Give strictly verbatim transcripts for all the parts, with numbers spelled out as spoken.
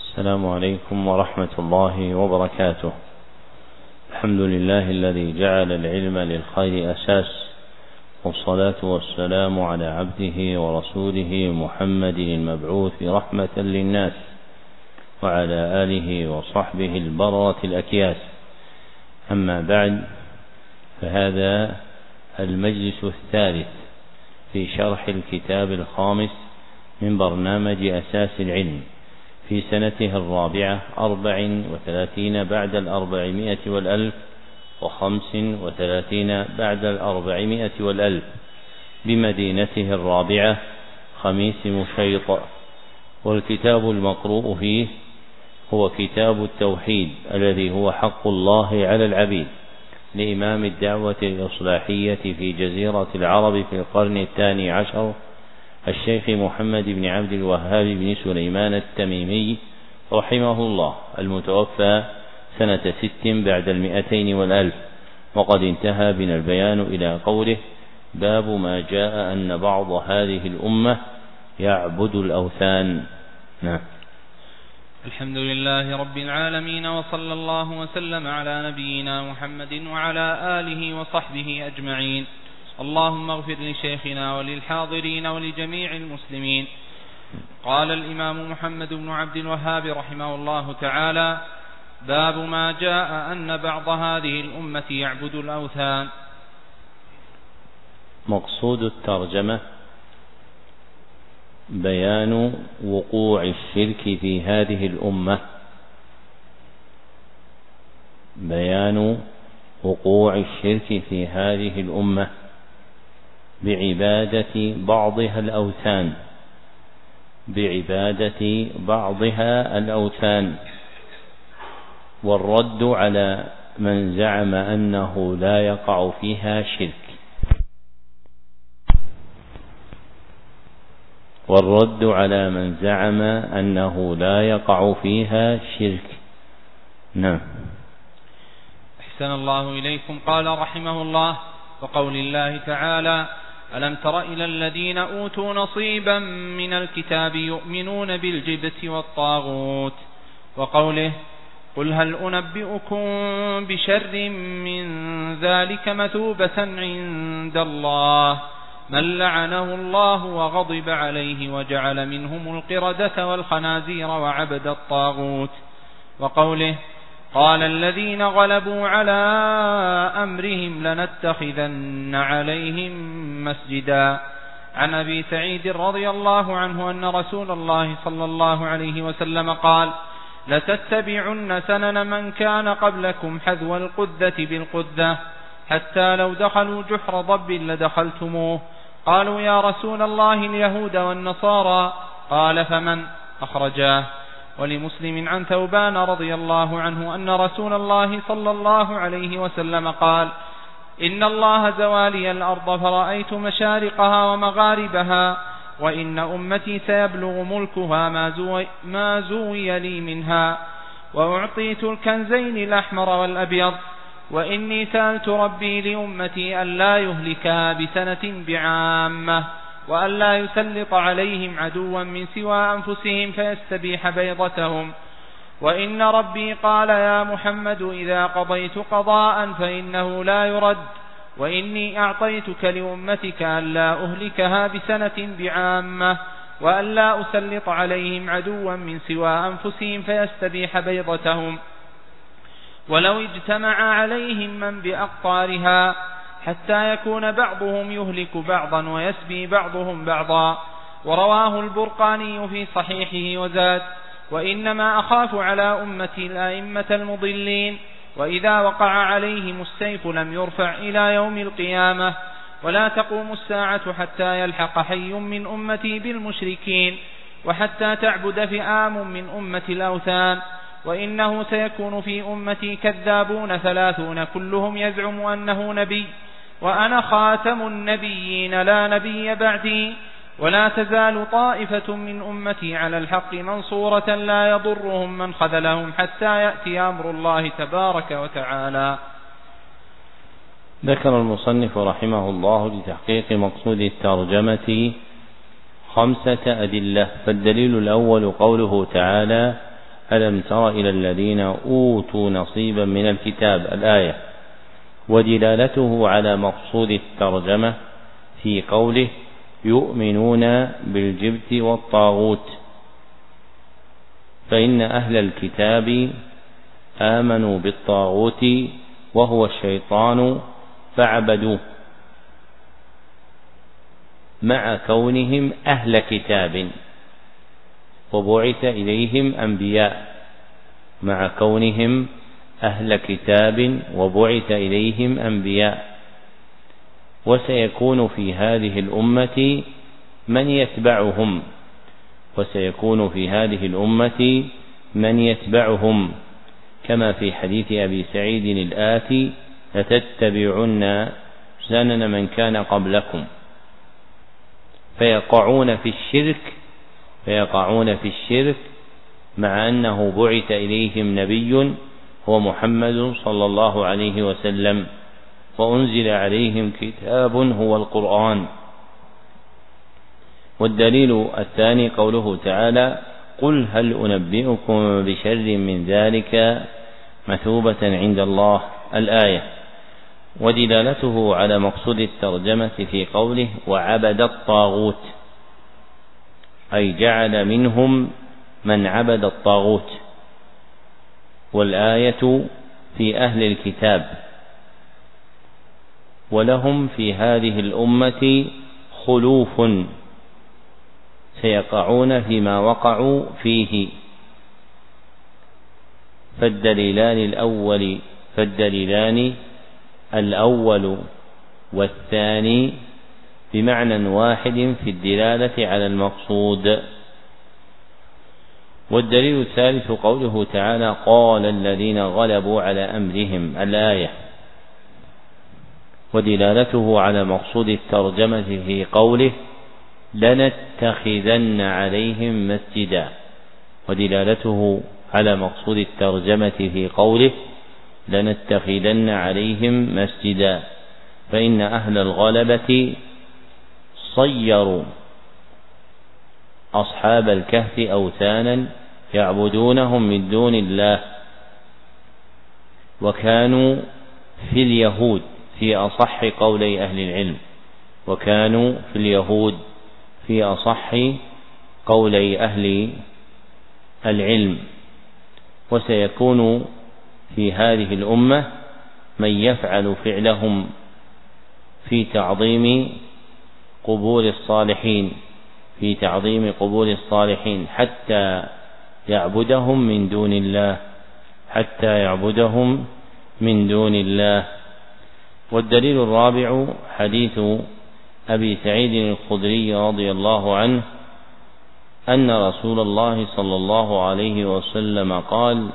السلام عليكم ورحمة الله وبركاته. الحمد لله الذي جعل العلم للخير أساس، والصلاة والسلام على عبده ورسوله محمد المبعوث رحمة للناس، وعلى آله وصحبه البررة الأكياس. أما بعد، فهذا المجلس الثالث في شرح الكتاب الخامس من برنامج أساس العلم في سنته الرابعة أربع وثلاثين بعد الأربعمائة والألف وخمس وثلاثين بعد الأربعمائة والألف بمدينته الرابعة خميس مشيط. والكتاب المقروء فيه هو كتاب التوحيد الذي هو حق الله على العبيد لإمام الدعوة الإصلاحية في جزيرة العرب في القرن الثاني عشر الشيخ محمد بن عبد الوهاب بن سليمان التميمي رحمه الله، المتوفى سنة ست بعد المئتين والألف. وقد انتهى بنا البيان إلى قوله: باب ما جاء أن بعض هذه الأمة يعبد الأوثان. نعم. الحمد لله رب العالمين، وصلى الله وسلم على نبينا محمد وعلى آله وصحبه أجمعين. اللهم اغفر لشيخنا وللحاضرين ولجميع المسلمين. قال الإمام محمد بن عبد الوهاب رحمه الله تعالى: باب ما جاء أن بعض هذه الأمة يعبد الأوثان. مقصود الترجمة بيان وقوع الشرك في هذه الأمة، بيان وقوع الشرك في هذه الأمة بعبادة بعضها الأوثان، بعبادة بعضها الأوثان، والرد على من زعم أنه لا يقع فيها شرك، والرد على من زعم أنه لا يقع فيها شرك. نعم. أحسن الله إليكم. قال رحمه الله: وقول الله تعالى: ألم تر إلى الذين أوتوا نصيبا من الكتاب يؤمنون بالجبت والطاغوت. وقوله: قل هل أنبئكم بشر من ذلك مثوبة عند الله من لعنه الله وغضب عليه وجعل منهم القردة والخنازير وعبد الطاغوت. وقوله: قال الذين غلبوا على أمرهم لنتخذن عليهم مسجدا. عن أبي سعيد رضي الله عنه أن رسول الله صلى الله عليه وسلم قال: لتتبعن سنن من كان قبلكم حذو القذة بالقذة، حتى لو دخلوا جحر ضب لدخلتموه. قالوا: يا رسول الله اليهود والنصارى. قال: فمن؟ أخرجاه. ولمسلم عن ثوبان رضي الله عنه أن رسول الله صلى الله عليه وسلم قال: إن الله زوالي الأرض فرأيت مشارقها ومغاربها، وإن أمتي سيبلغ ملكها ما زوي, ما زوي لي منها، وأعطيت الكنزين الأحمر والأبيض، وإني سألت ربي لأمتي ألا يهلكها بسنة بعامة، وألا يسلط عليهم عدوا من سوى أنفسهم فيستبيح بيضتهم. وإن ربي قال: يا محمد إذا قضيت قضاء فإنه لا يرد، وإني أعطيتك لأمتك ألا أهلكها بسنة بعامة، وألا أسلط عليهم عدوا من سوى أنفسهم فيستبيح بيضتهم، ولو اجتمع عليهم من بأقطارها حتى يكون بعضهم يهلك بعضا ويسبي بعضهم بعضا. ورواه البرقاني في صحيحه وزاد: وإنما أخاف على أمتي الأئمة المضلين، وإذا وقع عليهم السيف لم يرفع إلى يوم القيامة، ولا تقوم الساعة حتى يلحق حي من أمتي بالمشركين، وحتى تعبد فئام من أمة الأوثان. وإنه سيكون في أمتي كذابون ثلاثون كلهم يزعم أنه نبي، وأنا خاتم النبيين لا نبي بعدي، ولا تزال طائفة من أمتي على الحق منصورة لا يضرهم من خذلهم حتى يأتي أمر الله تبارك وتعالى. ذكر المصنف رحمه الله لتحقيق مقصود الترجمة خمسة أدلة. فالدليل الأول قوله تعالى: ألم تر إلى الذين أوتوا نصيبا من الكتاب الآية. ودلالته على مقصود الترجمة في قوله يؤمنون بالجبت والطاغوت، فإن أهل الكتاب آمنوا بالطاغوت وهو الشيطان فعبدوه، مع كونهم أهل كتاب وبعث إليهم أنبياء، مع كونهم أهل كتاب وبعث إليهم أنبياء. وسيكون في هذه الأمة من يتبعهم وسيكون في هذه الأمة من يتبعهم كما في حديث أبي سعيد الآتي لتتبعن سنن من كان قبلكم، فيقعون في الشرك فيقعون في الشرك مع أنه بعث إليهم نبي هو محمد صلى الله عليه وسلم، وأنزل عليهم كتاب هو القرآن. والدليل الثاني قوله تعالى قل هل أنبئكم بشر من ذلك مثوبة عند الله الآية. ودلالته على مقصود الترجمة في قوله وعبد الطاغوت، أي جعل منهم من عبد الطاغوت، والآية في أهل الكتاب، ولهم في هذه الأمة خلوف سيقعون فيما وقعوا فيه. فالدليلان الأول فالدليلان الأول والثاني بمعنى واحد في الدلالة على المقصود. والدليل الثالث قوله تعالى قال الذين غلبوا على أمرهم الآية. ودلالته على مقصود الترجمة في قوله لنتخذن عليهم مسجدا، ودلالته على مقصود الترجمة في قوله لنتخذن عليهم مسجدا، فإن أهل الغلبة صيروا أصحاب الكهف أوثانا يعبدونهم من دون الله، وكانوا في اليهود في أصح قولي أهل العلم وكانوا في اليهود في أصح قولي أهل العلم. وسيكون في هذه الأمة من يفعل فعلهم في تعظيم قبور الصالحين في تعظيم قبور الصالحين حتى يعبدهم من دون الله حتى يعبدهم من دون الله. والدليل الرابع حديث أبي سعيد الخدري رضي الله عنه أن رسول الله صلى الله عليه وسلم قال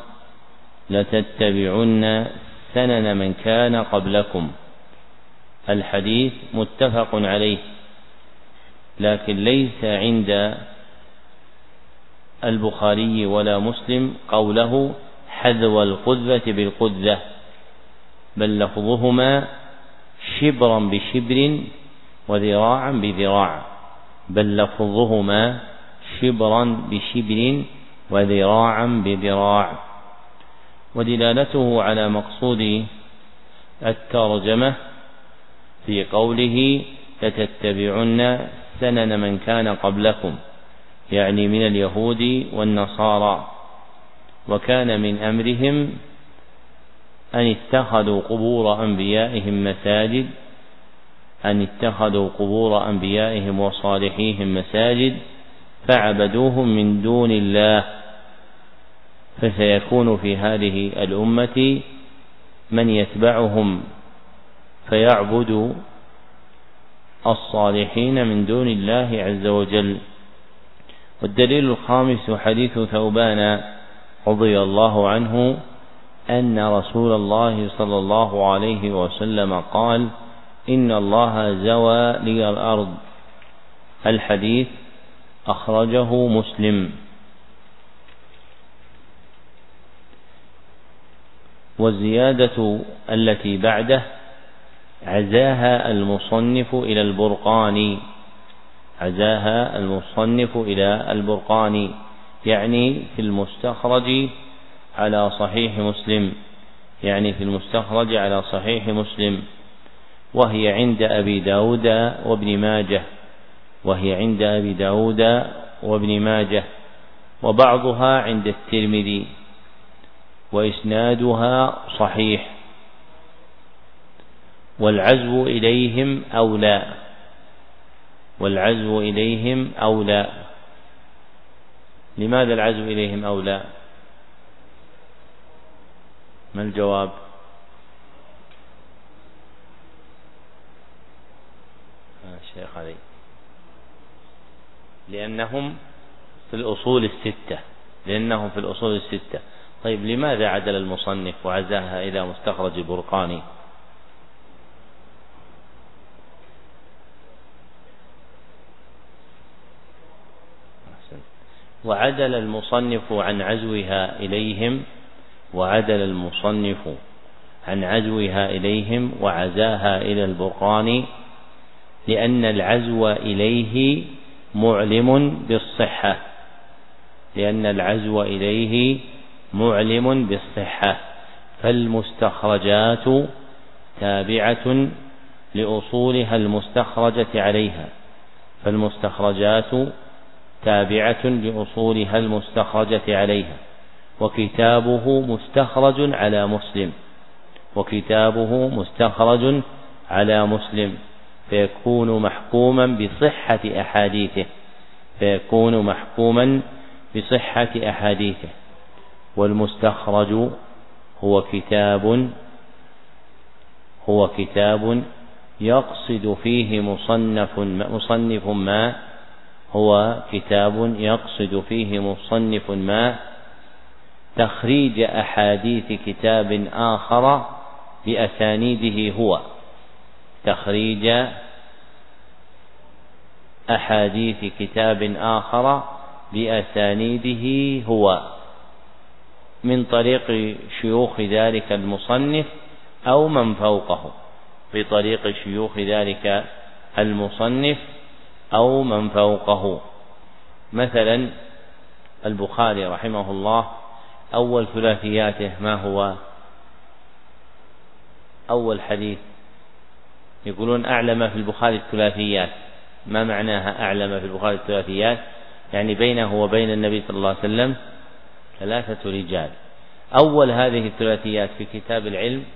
لتتبعن سنن من كان قبلكم. الحديث متفق عليه، لكن ليس عند البخاري ولا مسلم قوله حذو القذة بالقذة، بل لفظهما شبرا بشبر وذراعا بذراع بل لفظهما شبرا بشبر وذراعا بذراع. ودلالته على مقصود الترجمة في قوله لتتبعن سنن من كان قبلكم، يعني من اليهود والنصارى، وكان من أمرهم أن اتخذوا قبور أنبيائهم مساجد أن اتخذوا قبور أنبيائهم وصالحيهم مساجد فعبدوهم من دون الله. فسيكون في هذه الأمة من يتبعهم فيعبد الصالحين من دون الله عز وجل. والدليل الخامس حديث ثوبان رضي الله عنه أن رسول الله صلى الله عليه وسلم قال إن الله زوى لي الأرض. الحديث أخرجه مسلم. والزيادة التي بعده عزاها المصنف إلى البرقاني عزاها المصنف إلى البرقاني يعني في المستخرج على صحيح مسلم يعني في المستخرج على صحيح مسلم وهي عند أبي داود وابن ماجه وهي عند أبي داود وابن ماجه وبعضها عند الترمذي وإسنادها صحيح والعزو إليهم أولى والعزو إليهم أولى لماذا العزو إليهم أولى؟ ما الجواب؟ الشيخ علي لأنهم في الأصول الستة لأنهم في الأصول الستة طيب لماذا عدل المصنف وعزاها إلى مستخرج البرقاني؟ وعدل المصنف عن عزوها إليهم وعدل المصنف عن عزوها إليهم وعزاها إلى البرقاني لأن العزو إليه معلم بالصحة لأن العزو إليه معلم بالصحة فالمستخرجات تابعة لأصولها المستخرجة عليها فالمستخرجات تابعة لأصولها المستخرجة عليها وكتابه مستخرج على مسلم وكتابه مستخرج على مسلم فيكون محكوما بصحة أحاديثه فيكون محكوما بصحة أحاديثه والمستخرج هو كتاب هو كتاب يقصد فيه مصنف مصنف ما هو كتاب يقصد فيه مصنف ما تخريج أحاديث كتاب آخر بأسانيده هو تخريج أحاديث كتاب آخر بأسانيده هو من طريق شيوخ ذلك المصنف أو من فوقه بطريق شيوخ ذلك المصنف أو من فوقه. مثلا البخاري رحمه الله أول ثلاثياته ما هو؟ أول حديث يقولون أعلى ما في البخاري الثلاثيات. ما معناها أعلى ما في البخاري الثلاثيات؟ يعني بينه وبين النبي صلى الله عليه وسلم ثلاثة رجال. أول هذه الثلاثيات في كتاب العلم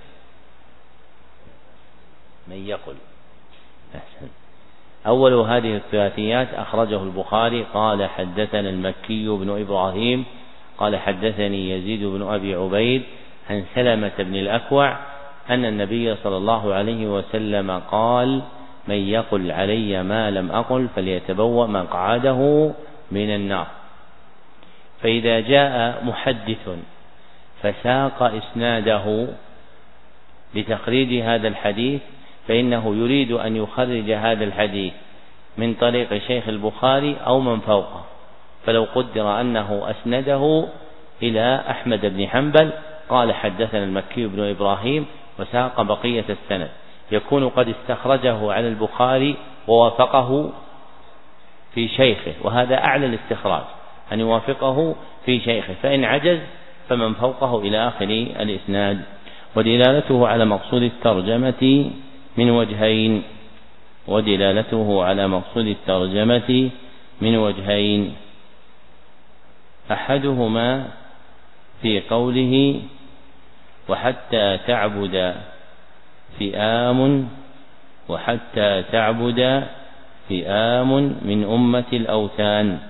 من يقل أحسن. أول هذه الثلاثيات أخرجه البخاري قال حدثنا المكي بن إبراهيم قال حدثني يزيد بن أبي عبيد عن سلمة بن الأكوع أن النبي صلى الله عليه وسلم قال من يقل علي ما لم أقل فليتبوأ مقعده من النار. فإذا جاء محدث فساق إسناده لتخريج هذا الحديث فإنه يريد أن يخرج هذا الحديث من طريق شيخ البخاري أو من فوقه. فلو قدر أنه أسنده إلى أحمد بن حنبل قال حدثنا المكي بن إبراهيم وساق بقية السند يكون قد استخرجه على البخاري ووافقه في شيخه، وهذا أعلى الاستخراج أن يوافقه في شيخه، فإن عجز فمن فوقه إلى آخر الإسناد. ودلالته على مقصود الترجمة من وجهين ودلالته على مقصود الترجمة من وجهين أحدهما في قوله وحتى تعبد فئام وحتى تعبد فئام من أمة الأوثان،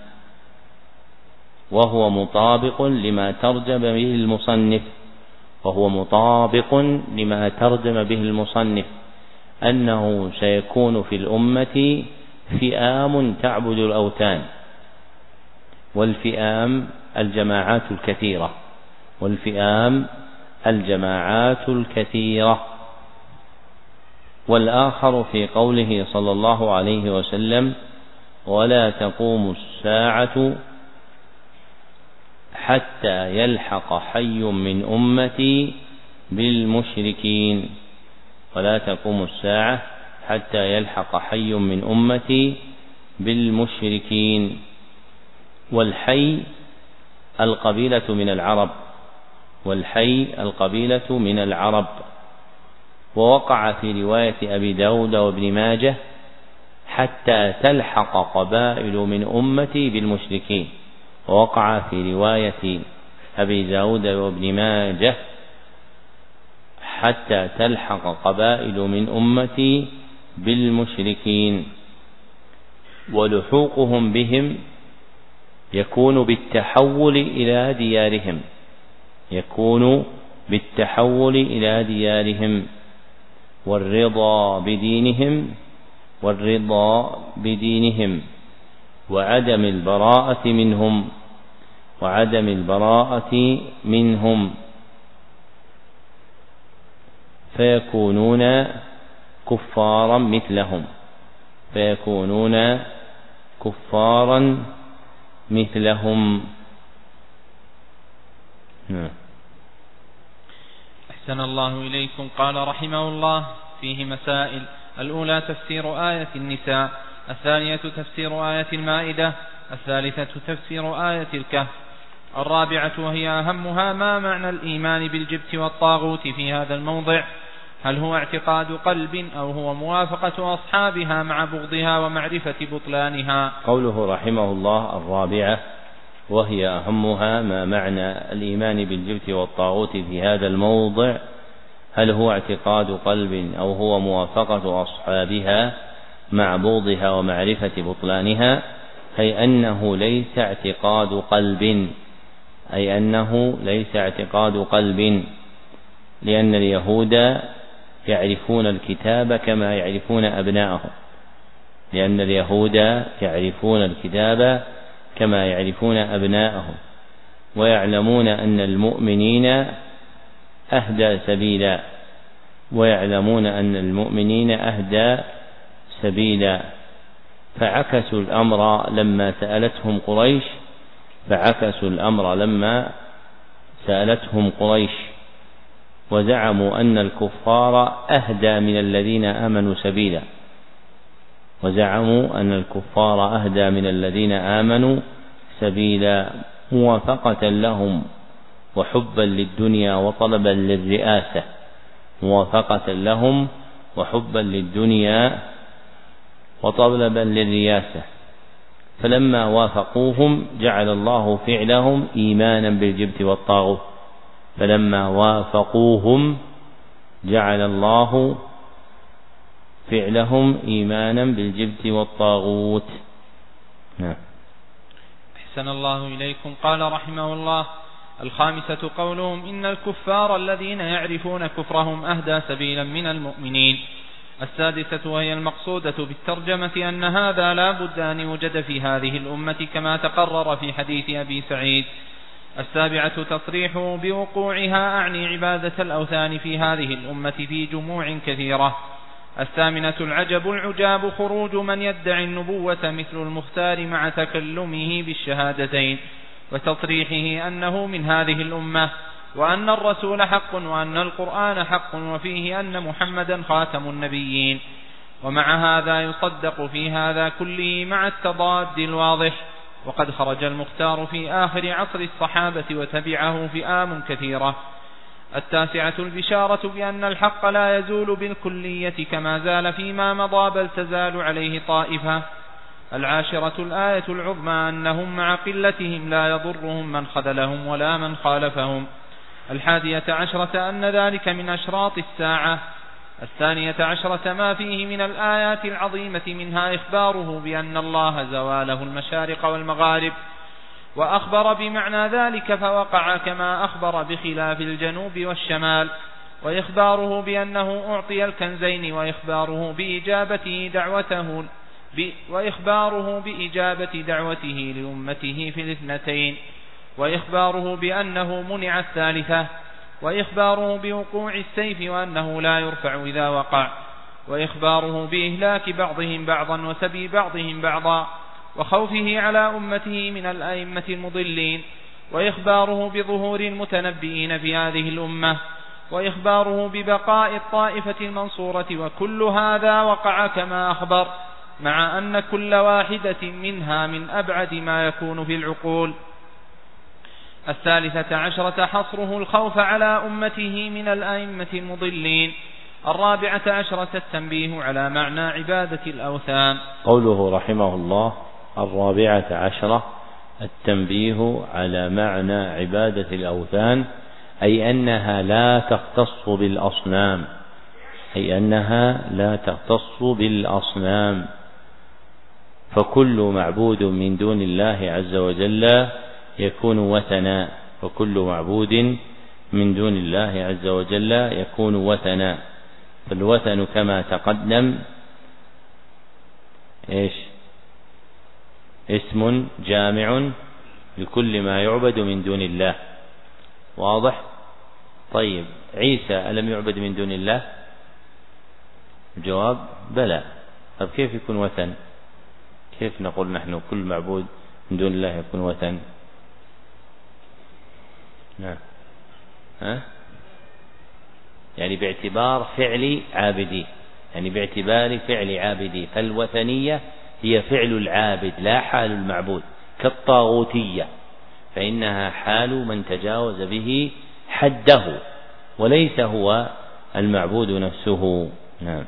وهو مطابق لما ترجم به المصنف وهو مطابق لما ترجم به المصنف أنه سيكون في الأمة فئام تعبد الأوثان، والفئام الجماعات الكثيرة والفئام الجماعات الكثيرة. والآخر في قوله صلى الله عليه وسلم ولا تقوم الساعة حتى يلحق حي من أمتي بالمشركين ولا تقوم الساعة حتى يلحق حي من أمتي بالمشركين. والحي القبيلة من العرب، والحي القبيلة من العرب. ووقع في رواية أبي داود وابن ماجه حتى تلحق قبائل من أمتي بالمشركين. ووقع في رواية أبي داود وابن ماجه حتى تلحق قبائل من أمتي بالمشركين. ولحوقهم بهم يكون بالتحول إلى ديارهم يكون بالتحول إلى ديارهم والرضا بدينهم والرضا بدينهم وعدم البراءة منهم وعدم البراءة منهم فيكونون كفارا مثلهم فيكونون كفارا مثلهم. أحسن الله إليكم. قال رحمه الله: فيه مسائل. الأولى تفسير آية النساء، الثانية تفسير آية المائدة، الثالثة تفسير آية الكهف، الرابعة وهي أهمها ما معنى الإيمان بالجبت والطاغوت في هذا الموضع، هل هو اعتقاد قلب أو هو موافقة أصحابها مع بغضها ومعرفة بطلانها. قوله رحمه الله الرابعة وهي أهمها ما معنى الإيمان بالجبت والطاغوت في هذا الموضع، هل هو اعتقاد قلب أو هو موافقة أصحابها مع بغضها ومعرفة بطلانها، أي أنه ليس اعتقاد قلب أي أنه ليس اعتقاد قلب لأن اليهود يعرفون الكتاب كما يعرفون أبناءهم لأن اليهود يعرفون الكتاب كما يعرفون أبناءهم ويعلمون أن المؤمنين أهدى سبيلا ويعلمون أن المؤمنين أهدى سبيلا فعكسوا الأمر لما سألتهم قريش فعكسوا الأمر لما سألتهم قريش وزعموا أن الكفار أهدى من الذين آمنوا سبيلا وزعموا أن الكفار أهدى من الذين آمنوا سبيلا موافقة لهم وحبا للدنيا وطلبا للرئاسة موافقة لهم وحبا للدنيا وطلبا للرياسة. فلما وافقوهم جعل الله فعلهم إيمانا بالجبت والطاغوت فلما وافقوهم جعل الله فعلهم إيمانا بالجبت والطاغوت. نعم. أحسن الله إليكم. قال رحمه الله: الخامسة قولهم إن الكفار الذين يعرفون كفرهم أهدى سبيلا من المؤمنين. السادسة وهي المقصودة بالترجمة أن هذا لا بد أن يوجد في هذه الأمة كما تقرر في حديث أبي سعيد. السابعة تصريحه بوقوعها أعني عبادة الأوثان في هذه الأمة في جموع كثيرة. الثامنة العجب العجاب خروج من يدعي النبوة مثل المختار مع تكلمه بالشهادتين وتصريحه أنه من هذه الأمة وأن الرسول حق وأن القرآن حق وفيه أن محمدا خاتم النبيين. ومع هذا يصدق في هذا كله مع التضاد الواضح. وقد خرج المختار في آخر عصر الصحابة وتبعه فئام كثيرة. التاسعة البشارة بأن الحق لا يزول بالكلية كما زال فيما مضى بل تزال عليه طائفة. العاشرة الآية العظمى أنهم مع قلتهم لا يضرهم من خذلهم ولا من خالفهم. الحادية عشرة أن ذلك من أشراط الساعة. الثانية عشرة ما فيه من الآيات العظيمة منها إخباره بأن الله زواله المشارق والمغارب وأخبر بمعنى ذلك فوقع كما أخبر بخلاف الجنوب والشمال وإخباره بأنه أعطي الكنزين وإخباره بإجابته دعوته وإخباره بإجابة دعوته لأمته في الاثنتين وإخباره بأنه منع الثالثة وإخباره بوقوع السيف وأنه لا يرفع إذا وقع وإخباره بإهلاك بعضهم بعضا وسبي بعضهم بعضا وخوفه على أمته من الأئمة المضلين وإخباره بظهور المتنبئين في هذه الأمة وإخباره ببقاء الطائفة المنصورة. وكل هذا وقع كما أخبر مع أن كل واحدة منها من أبعد ما يكون في العقول. الثالثة عشرة حصره الخوف على أمته من الأئمة المضلين. الرابعة عشرة التنبيه على معنى عبادة الأوثان. قوله رحمه الله الرابعة عشرة التنبيه على معنى عبادة الأوثان، أي أنها لا تختص بالأصنام، أي أنها لا تختص بالأصنام، فكل معبود من دون الله عز وجل يكون وثنا، فكل معبود من دون الله عز وجل يكون وثنا. فالوثن كما تقدم إيش؟ اسم جامع لكل ما يعبد من دون الله. واضح؟ طيب، عيسى ألم يعبد من دون الله؟ الجواب بلى. طب كيف يكون وثن؟ كيف نقول نحن كل معبود من دون الله يكون وثن؟ نعم، ها؟ يعني باعتبار فعل عابدي، يعني باعتبار فعل عابدي، فالوثنية هي فعل العابد لا حال المعبود، كالطاغوتية فإنها حال من تجاوز به حده وليس هو المعبود نفسه. نعم.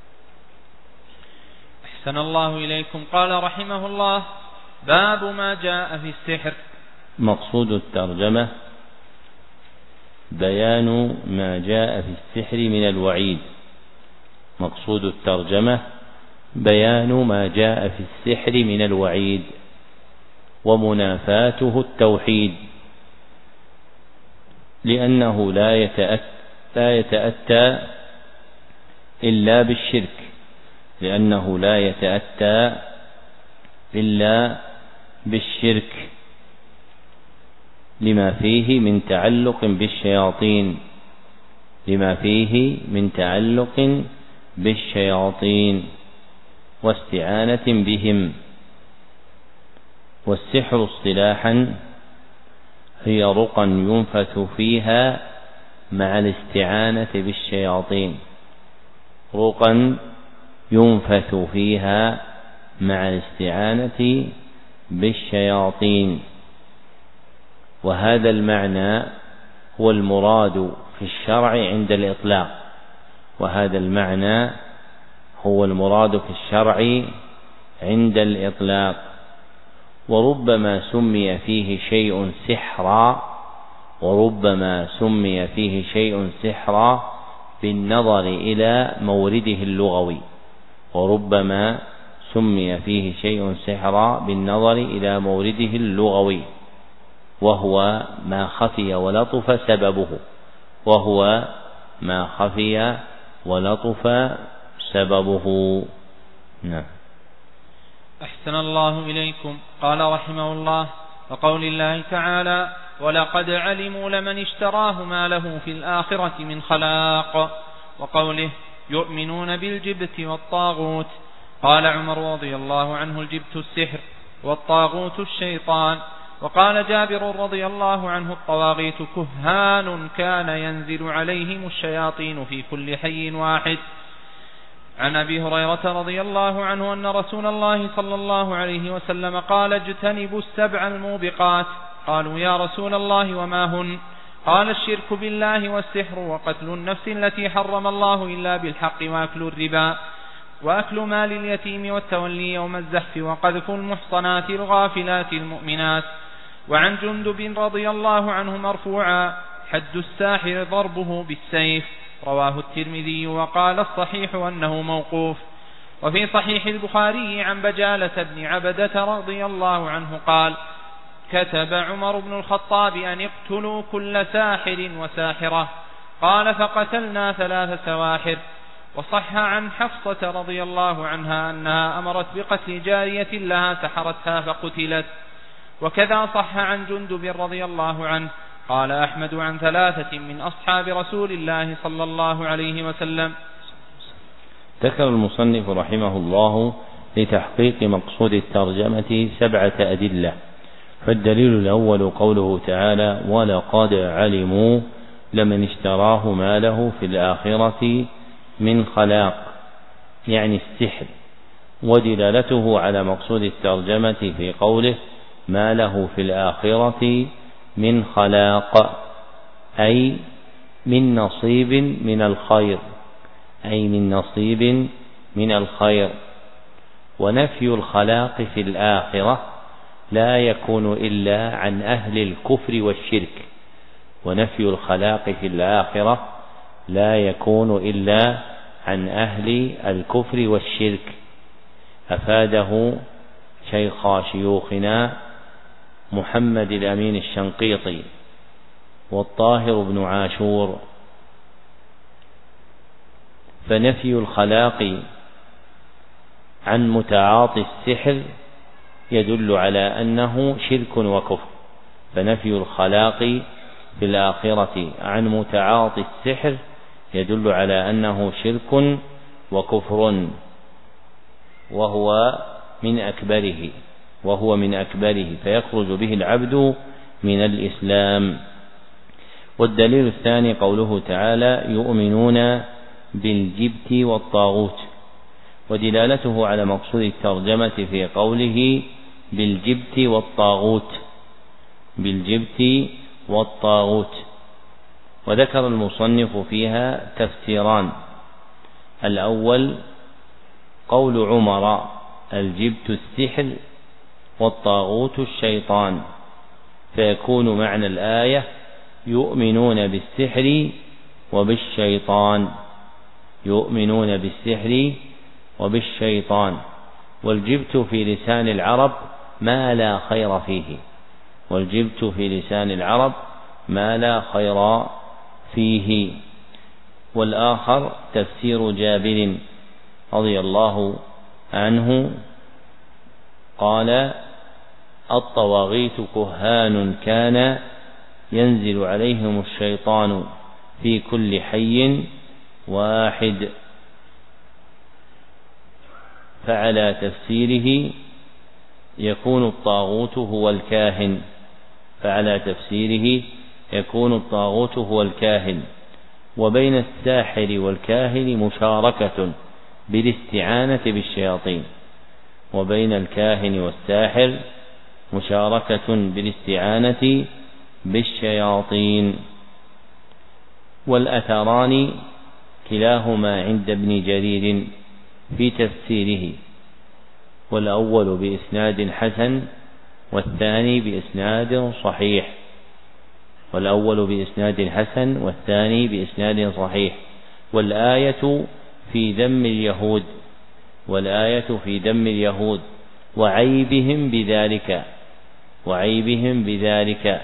أحسن الله إليكم. قال رحمه الله: باب ما جاء في السحر. مقصود الترجمة بيان ما جاء في السحر من الوعيد. مقصود الترجمة بيان ما جاء في السحر من الوعيد، ومنافاته التوحيد، لأنه لا يتأتى, لا يتأتى إلا بالشرك، لأنه لا يتأتى إلا بالشرك لما فيه من تعلق بالشياطين، لما فيه من تعلق بالشياطين واستعانة بهم. والسحر اصطلاحا هي رقى ينفث فيها مع الاستعانة بالشياطين، رقى ينفث فيها مع الاستعانة بالشياطين. وهذا المعنى هو المراد في الشرع عند الإطلاق، وهذا المعنى هو المراد في الشرع عند الإطلاق. وربما سمي فيه شيء سحرا، وربما سمي فيه شيء سحرا بالنظر إلى مورده اللغوي، وربما سمي فيه شيء سحرا بالنظر إلى مورده اللغوي، وهو ما خفي ولطف سببه، وهو ما خفي ولطف سببه. نعم. أحسن الله إليكم. قال رحمه الله: وقول الله تعالى: ولقد علموا لمن اشتراه ما له في الآخرة من خلاق. وقوله: يؤمنون بالجبت والطاغوت. قال عمر رضي الله عنه: الجبت السحر والطاغوت الشيطان. وقال جابر رضي الله عنه: الطواغيت كهان كان ينزل عليهم الشياطين في كل حي واحد. عن أبي هريرة رضي الله عنه أن رسول الله صلى الله عليه وسلم قال: اجتنبوا السبع الموبقات. قالوا: يا رسول الله وما هن؟ قال: الشرك بالله والسحر وقتل النفس التي حرم الله إلا بالحق وأكل الربا وأكل مال اليتيم والتولي يوم الزحف وقذف المحصنات الغافلات المؤمنات. وعن جندب رضي الله عنه مرفوعا: حد الساحر ضربه بالسيف. رواه الترمذي. وقال الصحيح أنه موقوف. وفي صحيح البخاري عن بجالة بن عبدة رضي الله عنه قال: كتب عمر بن الخطاب أن اقتلوا كل ساحر وساحرة. قال: فقتلنا ثلاث سواحر. وصح عن حفصة رضي الله عنها أنها أمرت بقتل جارية لها سحرتها فقتلت. وكذا صح عن جندب رضي الله عنه. قال أحمد عن ثلاثة من أصحاب رسول الله صلى الله عليه وسلم. ذكر المصنف رحمه الله لتحقيق مقصود الترجمة سبعة أدلة. فالدليل الأول قوله تعالى: ولقد علموا لمن اشتراه ما له في الآخرة من خلاق، يعني السحر. ودلالته على مقصود الترجمة في قوله: ما له في الآخرة من خلاق، أي من نصيب من الخير، أي من نصيب من الخير. ونفي الخلاق في الآخرة لا يكون إلا عن أهل الكفر والشرك، ونفي الخلاق في الآخرة لا يكون إلا عن أهل الكفر والشرك. أفاده شيخ شيوخنا محمد الأمين الشنقيطي والطاهر بن عاشور. فنفي الخلاق عن متعاطي السحر يدل على أنه شرك وكفر، فنفي الخلاق في الآخرة عن متعاطي السحر يدل على أنه شرك وكفر، وهو من أكبره وهو من أكبره فيخرج به العبد من الإسلام. والدليل الثاني قوله تعالى: يؤمنون بالجبت والطاغوت، ودلالته على مقصود الترجمة في قوله بالجبت والطاغوت، بالجبت والطاغوت. وذكر المصنف فيها تفسيران: الأول قول عمر: الجبت السحر والطاغوت الشيطان، فيكون معنى الآية يؤمنون بالسحر وبالشيطان، يؤمنون بالسحر وبالشيطان. والجبت في لسان العرب ما لا خير فيه، والجبت في لسان العرب ما لا خير فيه. والآخر تفسير جابر رضي الله عنه قال: الطواغيت كهان كان ينزل عليهم الشيطان في كل حي واحد. فعلى تفسيره يكون الطاغوت هو الكاهن، فعلى تفسيره يكون الطاغوت هو الكاهن. وبين الساحر والكاهن مشاركة بالاستعانة بالشياطين، وبين الكاهن والساحر مشاركة بالاستعانة بالشياطين. والأثران كلاهما عند ابن جرير في تفسيره، والأول بإسناد حسن والثاني بإسناد صحيح، والأول بإسناد حسن والثاني بإسناد صحيح. والآية في ذم اليهود، والآية في ذم اليهود وعيبهم بذلك، وعيبهم بذلك.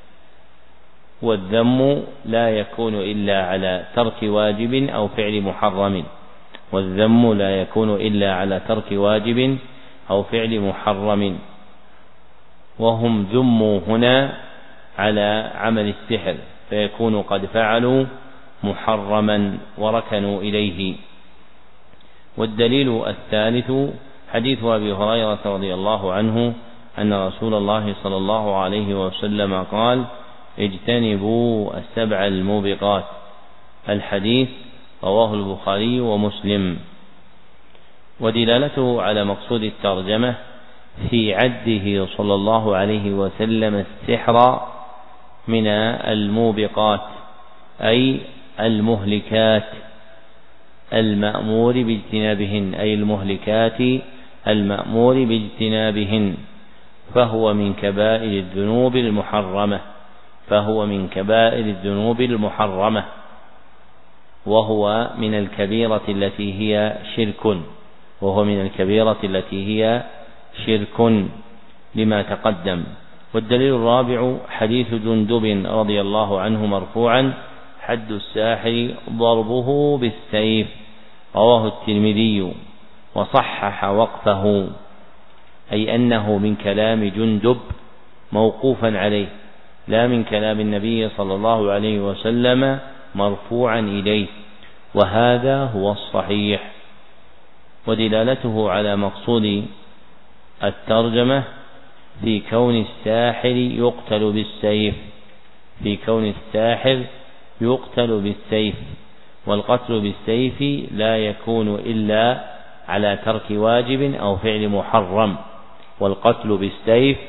والذم لا يكون إلا على ترك واجب أو فعل محرم، والذم لا يكون إلا على ترك واجب أو فعل محرم. وهم ذموا هنا على عمل السحر، فيكون قد فعلوا محرما وركنوا إليه. والدليل الثالث حديث أبي هريرة رضي الله عنه أن رسول الله صلى الله عليه وسلم قال: اجتنبوا السبع الموبقات. الحديث رواه البخاري ومسلم. ودلالته على مقصود الترجمة في عده صلى الله عليه وسلم السحر من الموبقات، أي المهلكات المأمور باجتنابهن، أي المهلكات المأمور باجتنابهن، فهو من كبائر الذنوب المحرمة، فهو من كبائر الذنوب المحرمة، وهو من الكبيرة التي هي شرك، وهو من الكبيرة التي هي شرك لما تقدم. والدليل الرابع حديث جندب رضي الله عنه مرفوعا: حد الساحر ضربه بالسيف، رواه الترمذي وصحح وقفه، أي أنه من كلام جندب موقوفا عليه، لا من كلام النبي صلى الله عليه وسلم مرفوعا إليه، وهذا هو الصحيح. ودلالته على مقصود الترجمة في كون الساحر يقتل بالسيف، في كون الساحر يقتل بالسيف. والقتل بالسيف لا يكون إلا على ترك واجب أو فعل محرم، والقتل بالسيف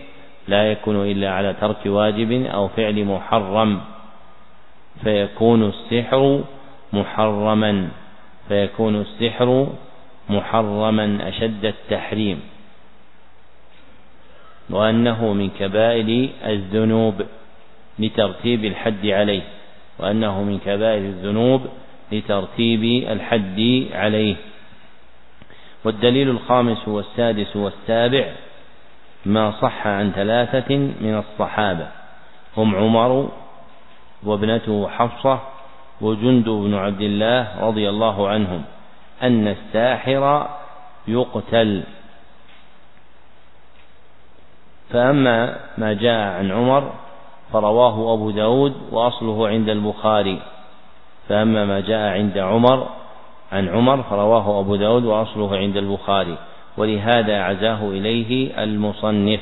لا يكون إلا على ترك واجب أو فعل محرم، فيكون السحر محرما فيكون السحر محرما أشد التحريم، وأنه من كبائر الذنوب لترتيب الحد عليه وأنه من كبائر الذنوب لترتيب الحد عليه. والدليل الخامس والسادس والسابع ما صح عن ثلاثة من الصحابة هم عمر وابنته حفصة وجندب بن عبد الله رضي الله عنهم أن الساحر يقتل. فأما ما جاء عن عمر فرواه أبو داود وأصله عند البخاري فأما ما جاء عند عمر عن عمر فرواه أبو داود وأصله عند البخاري، ولهذا عزاه إليه المصنف.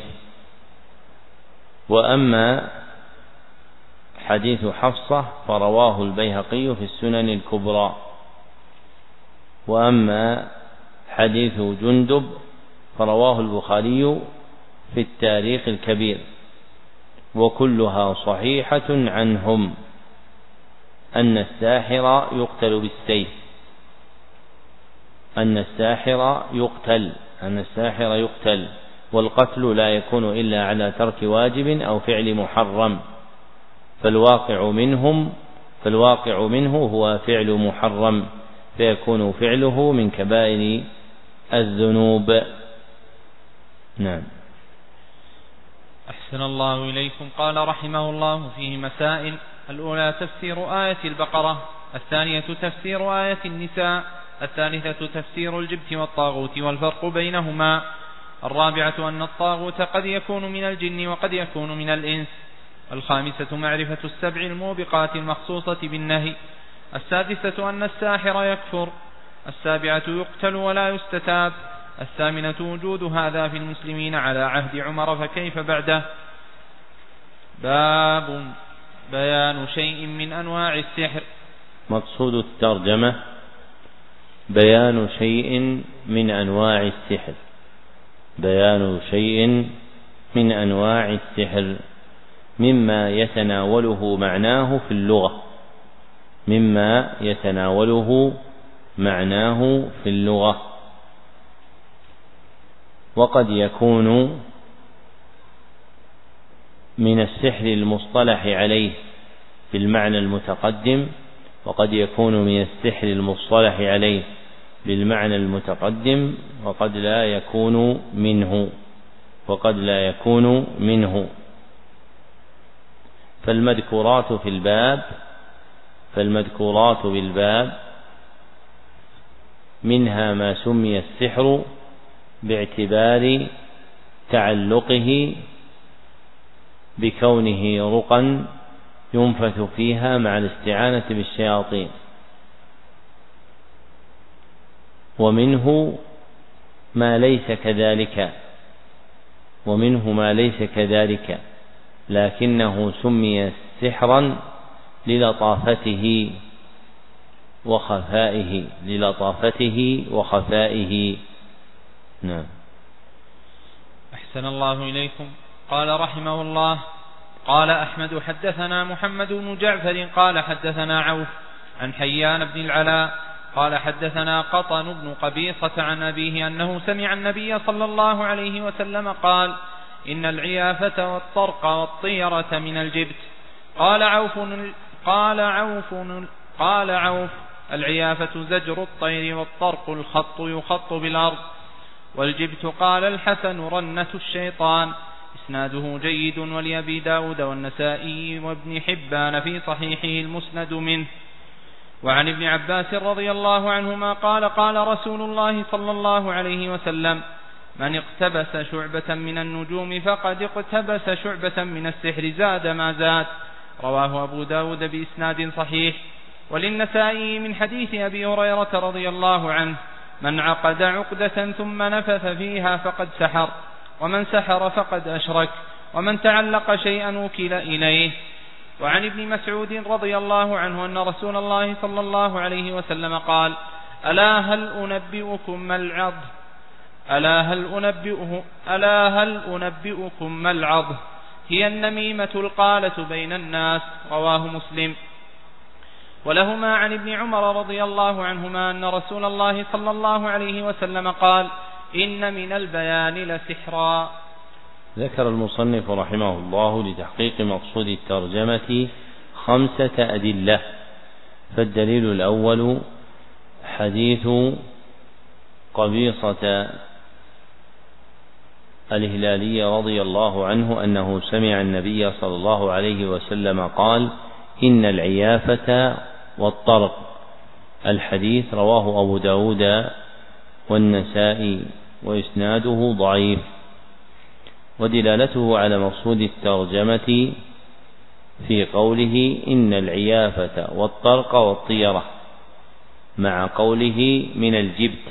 وأما حديث حفصة فرواه البيهقي في السنن الكبرى، وأما حديث جندب فرواه البخاري في التاريخ الكبير، وكلها صحيحة عنهم أن الساحر يقتل بالسيف أن الساحر يقتل أن الساحر يقتل والقتل لا يكون إلا على ترك واجب أو فعل محرم، فالواقع منهم فالواقع منه هو فعل محرم فيكون فعله من كبائر الذنوب. نعم. أحسن الله إليكم. قال رحمه الله فيه مسائل: الأولى تفسير آية البقرة، الثانية تفسير آية النساء، الثالثة تفسير الجبت والطاغوت والفرق بينهما، الرابعة أن الطاغوت قد يكون من الجن وقد يكون من الإنس، الخامسة معرفة السبع الموبقات المخصوصة بالنهي، السادسة أن الساحر يكفر، السابعة يقتل ولا يستتاب، الثامنة وجود هذا في المسلمين على عهد عمر فكيف بعده. باب بيان شيء من أنواع السحر. مقصود الترجمة بيان شيء من أنواع السحر بيان شيء من أنواع السحر مما يتناوله معناه في اللغة مما يتناوله معناه في اللغة وقد يكون من السحر المصطلح عليه بالمعنى المتقدم وقد يكون من السحر المصطلح عليه بالمعنى المتقدم وقد لا يكون منه وقد لا يكون منه فالمذكورات في الباب فالمذكورات بالباب منها ما سمي السحر باعتبار تعلقه بكونه رقا ينفث فيها مع الاستعانة بالشياطين، ومنه ما ليس كذلك ومنه ما ليس كذلك لكنه سمي سحرا للطافته وخفائه للطافته وخفائه. نعم. أحسن الله إليكم. قال رحمه الله: قال أحمد حدثنا محمد بن جعفر قال حدثنا عوف عن حيان بن العلاء قال حدثنا قطن بن قبيصة عن أبيه أنه سمع النبي صلى الله عليه وسلم قال: إن العيافة والطرق والطيرة من الجبت. قال عوف قال عوف قال عوف العيافة زجر الطير والطرق الخط يخط بالأرض، والجبت قال الحسن رنة الشيطان. إسناده جيد، ولأبي داود والنسائي وابن حبان في صحيحه المسند منه. وعن ابن عباس رضي الله عنهما قال: قال رسول الله صلى الله عليه وسلم: من اقتبس شعبة من النجوم فقد اقتبس شعبة من السحر زاد ما زاد. رواه أبو داود بإسناد صحيح. وللنسائي من حديث أبي هريرة رضي الله عنه: من عقد عقدة ثم نفث فيها فقد سحر، ومن سحر فقد أشرك، ومن تعلق شيئا وكل إليه. وعن ابن مسعود رضي الله عنه أن رسول الله صلى الله عليه وسلم قال: ألا هل أنبئكم ما العض ألا هل أنبئه ألا هل أنبئكم ما العظ؟ هي النميمة القالة بين الناس. رواه مسلم. ولهما عن ابن عمر رضي الله عنهما أن رسول الله صلى الله عليه وسلم قال: إن من البيان لسحرا. ذكر المصنف رحمه الله لتحقيق مقصود الترجمة خمسة أدلة. فالدليل الأول حديث قبيصة الهلالي رضي الله عنه أنه سمع النبي صلى الله عليه وسلم قال: إن العيافة والطرق. الحديث رواه أبو داود والنسائي وإسناده ضعيف. ودلالته على مقصود الترجمة في قوله إن العيافة والطرق والطيرة، مع قوله من الجبت،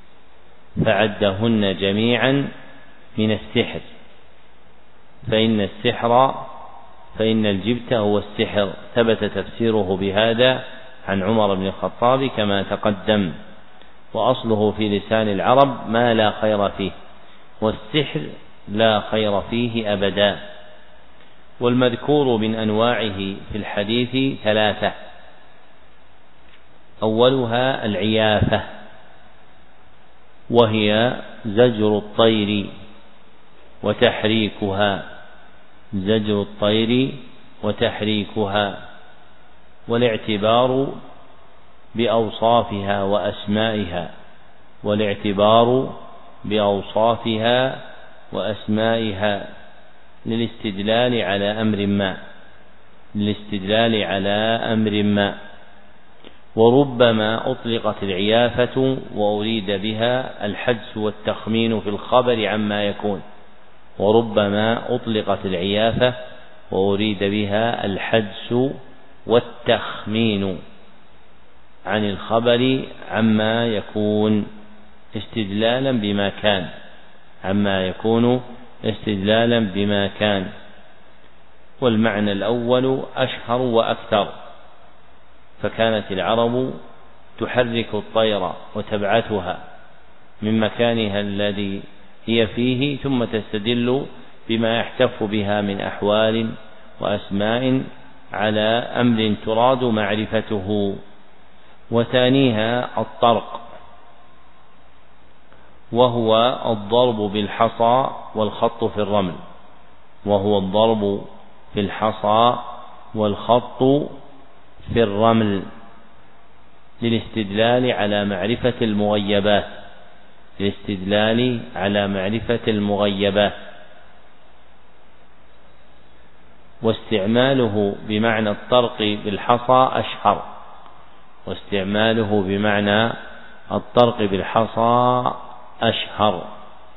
فعدهن جميعا من السحر، فإن السحر فإن الجبت هو السحر. ثبت تفسيره بهذا عن عمر بن الخطاب كما تقدم. وأصله في لسان العرب ما لا خير فيه، والسحر لا خير فيه أبدا. والمذكور من أنواعه في الحديث ثلاثة: أولها العيافة، وهي زجر الطير وتحريكها زجر الطير وتحريكها والاعتبار بأوصافها وأسمائها والاعتبار بأوصافها وأسمائها للاستدلال على أمر ما للاستدلال على أمر ما وربما أطلقت العيافة وأريد بها الحدس والتخمين في الخبر عما يكون وربما أطلقت العيافة وأريد بها الحدس والتخمين عن الخبر عما يكون استدلالا بما كان عما يكون استدلالا بما كان. والمعنى الأول أشهر وأكثر، فكانت العرب تحرك الطير وتبعثها من مكانها الذي هي فيه، ثم تستدل بما يحتف بها من أحوال وأسماء على أمر تراد معرفته. وثانيها الطرق، وهو الضرب بالحصى والخط في الرمل وهو الضرب في الحصى والخط في الرمل للاستدلال على معرفة المغيبات للاستدلال على معرفة المغيبات واستعماله بمعنى الطرق بالحصى أشهر واستعماله بمعنى الطرق بالحصى أشهر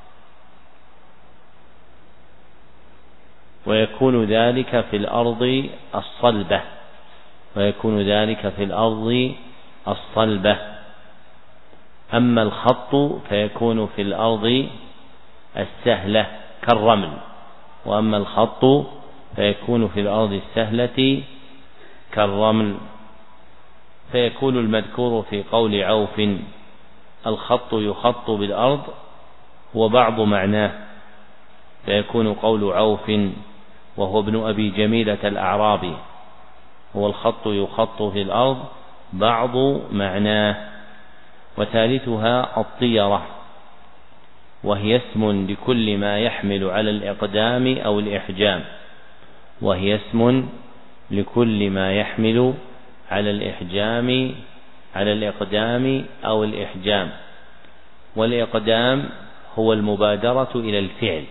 ويكون ذلك في الأرض الصلبة ويكون ذلك في الأرض الصلبة أما الخط فيكون في الأرض السهلة كالرمل وأما الخط فيكون في الأرض السهلة كالرمل. فيكون المذكور في قول عوف الخط يخط بالأرض وبعض معناه، فيكون قول عوف وهو ابن أبي جميلة الأعرابي هو الخط يخط في الأرض بعض معناه. وثالثها الطيرة، وهي اسم لكل ما يحمل على الإقدام أو الإحجام وهي اسم لكل ما يحمل على الإحجام على الإقدام أو الإحجام. والإقدام هو المبادرة إلى الفعل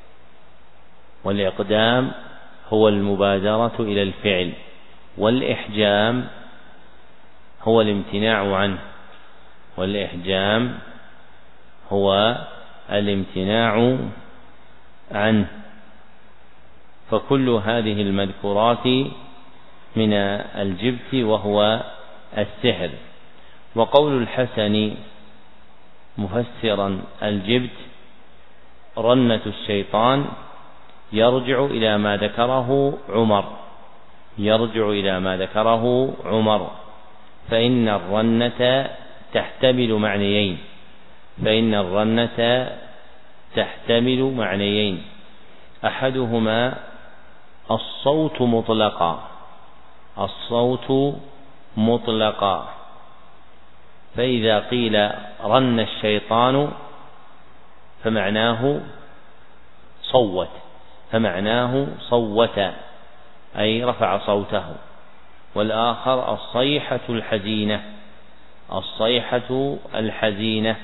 والإقدام هو المبادرة إلى الفعل والإحجام هو الامتناع عنه والإحجام هو الامتناع عنه. فكل هذه المذكورات من الجبت وهو السحر. وقول الحسن مفسرا الجبت رنة الشيطان يرجع إلى ما ذكره عمر يرجع إلى ما ذكره عمر فإن الرنة تحتمل معنيين فإن الرنة تحتمل معنيين: أحدهما الصوت مطلقا الصوت مطلقا فإذا قيل رن الشيطان فمعناه صوت فمعناه صوت أي رفع صوته. والآخر الصيحة الحزينة الصيحة الحزينة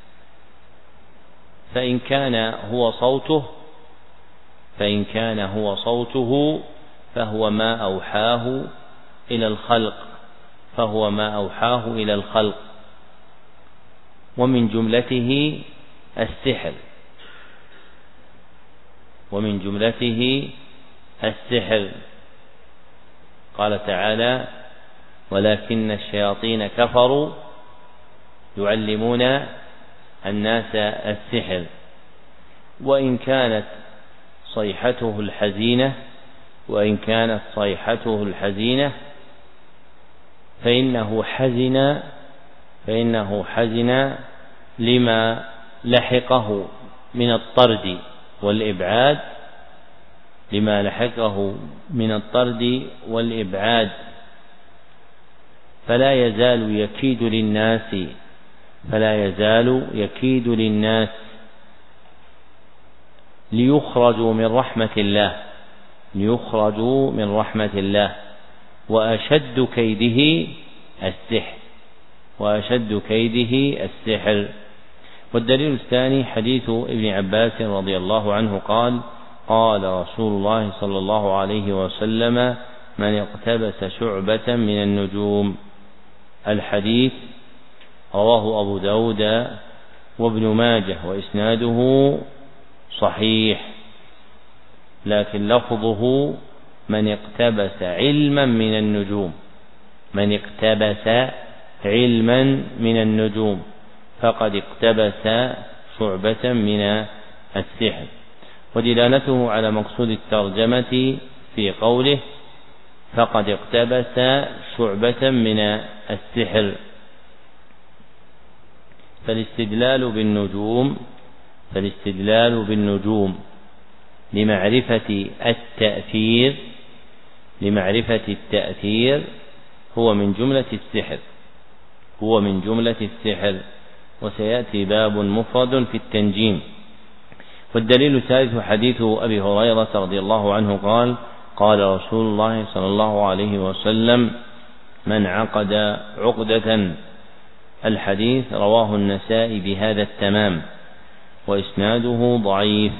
فإن كان هو صوته فإن كان هو صوته فهو ما أوحاه إلى الخلق فهو ما أوحاه إلى الخلق ومن جملته السحر ومن جملته السحر قال تعالى: ولكن الشياطين كفروا يعلمون الناس السحر. وإن كانت صيحته الحزينة وإن كانت صيحته الحزينة فإنه حزن فإنه حزن لما لحقه من الطرد والإبعاد لما لحقه من الطرد والإبعاد فلا يزال يكيد للناس فلا يزال يكيد للناس ليخرجوا من رحمة الله ليخرجوا من رحمة الله وأشد كيده السحر وأشد كيده السحر. والدليل الثاني حديث ابن عباس رضي الله عنه قال: قال رسول الله صلى الله عليه وسلم: من اقتبس شعبة من النجوم. الحديث رواه أبو داود وابن ماجه وإسناده صحيح، لكن لفظه: من اقتبس علما من النجوم من اقتبس علما من النجوم فقد اقتبس شعبة من السحر. ودلالته على مقصود الترجمة في قوله: فقد اقتبس شعبة من السحر. فالاستدلال بالنجوم فالاستدلال بالنجوم لمعرفة التأثير لمعرفة التأثير هو من جملة السحر هو من جملة السحر وسيأتي باب مفرد في التنجيم. والدليل الثالث حديث أبي هريرة رضي الله عنه قال: قال رسول الله صلى الله عليه وسلم: من عقد عقدة. الحديث رواه النسائي بهذا التمام وإسناده ضعيف،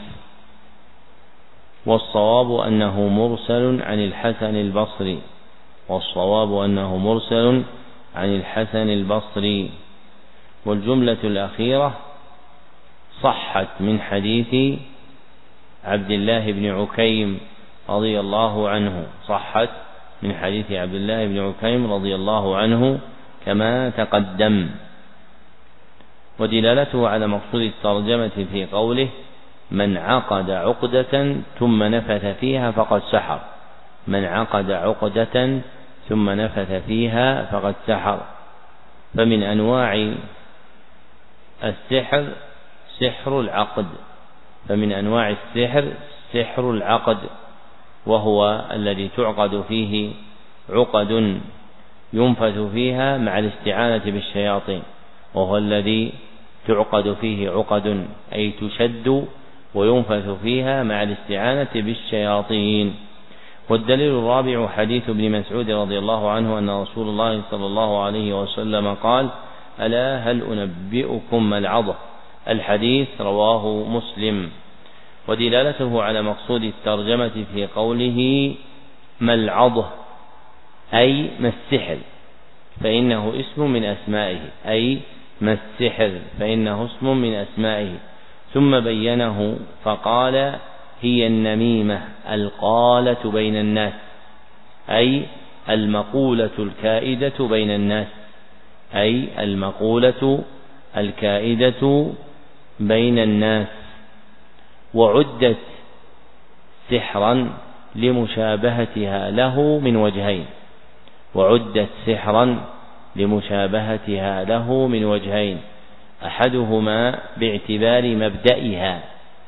والصواب أنه مرسل عن الحسن البصري والصواب أنه مرسل عن الحسن البصري. والجملة الأخيرة صحت من حديث عبد الله بن عكيم رضي الله عنه صحت من حديث عبد الله بن عكيم رضي الله عنه كما تقدم. ودلالته على مقصود الترجمة في قوله: من عقد عقدة ثم نفث فيها فقد سحر من عقد عقدة ثم نفث فيها فقد سحر. فمن أنواع السحر سحر العقد فمن أنواع السحر سحر العقد وهو الذي تعقد فيه عقد ينفث فيها مع الاستعانة بالشياطين وهو الذي تعقد فيه عقد أي تشد وينفث فيها مع الاستعانة بالشياطين. والدليل الرابع حديث ابن مسعود رضي الله عنه أن رسول الله صلى الله عليه وسلم قال: ألا هل أنبئكم ما العضة. الحديث رواه مسلم. ودلالته على مقصود الترجمة في قوله: ما العضة أي ما السحر فإنه اسم من أسمائه أي ما السحر فإنه اسم من أسمائه. ثم بينه فقال: هي النميمة القالة بين الناس أي المقولة الكائدة بين الناس أي المقولة الكائدة بين الناس. وعدت سحرا لمشابهتها له من وجهين وعدت سحرا لمشابهتها له من وجهين أحدهما باعتبار مبدئها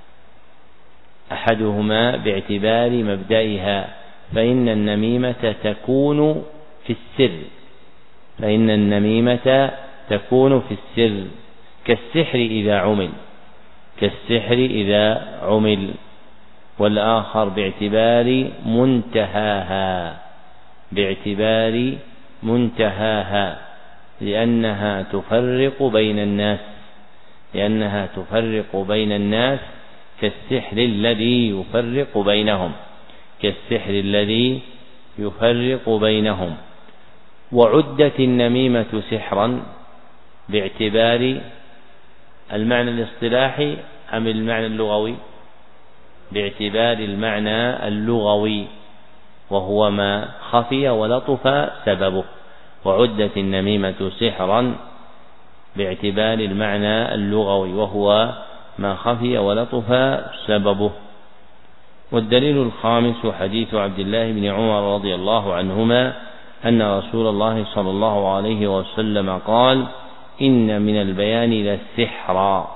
أحدهما باعتبار مبدئها فإن النميمة تكون في السر فإن النميمة تكون في السر كالسحر إذا عمل كالسحر إذا عمل والآخر باعتبار منتهاها باعتبار منتهاها لأنها تفرق بين الناس لأنها تفرق بين الناس كالسحر الذي يفرق بينهم كالسحر الذي يفرق بينهم. وعدت النميمة سحرا باعتبار المعنى الاصطلاحي أم المعنى اللغوي؟ باعتبار المعنى اللغوي وهو ما خفي ولطف سببه. وعدت النميمة سحرا باعتبار المعنى اللغوي وهو ما خفي ولطف سببه. والدليل الخامس حديث عبد الله بن عمر رضي الله عنهما أن رسول الله صلى الله عليه وسلم قال: إن من البيان للسحرا،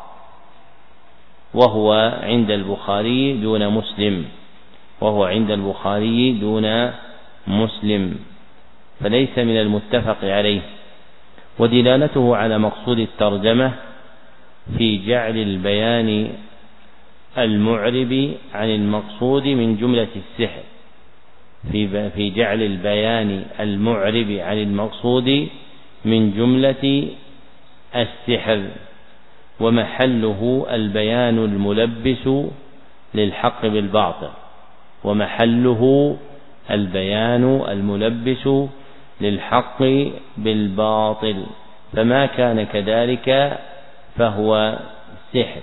وهو عند البخاري دون مسلم وهو عند البخاري دون مسلم فليس من المتفق عليه. ودلالته على مقصود الترجمة في جعل البيان المعرب عن المقصود من جملة السحر في في جعل البيان المعرب عن المقصود من جملة السحر، ومحله البيان الملبس للحق بالباطل ومحله البيان الملبس للحق بالباطل فما كان كذلك فهو سحر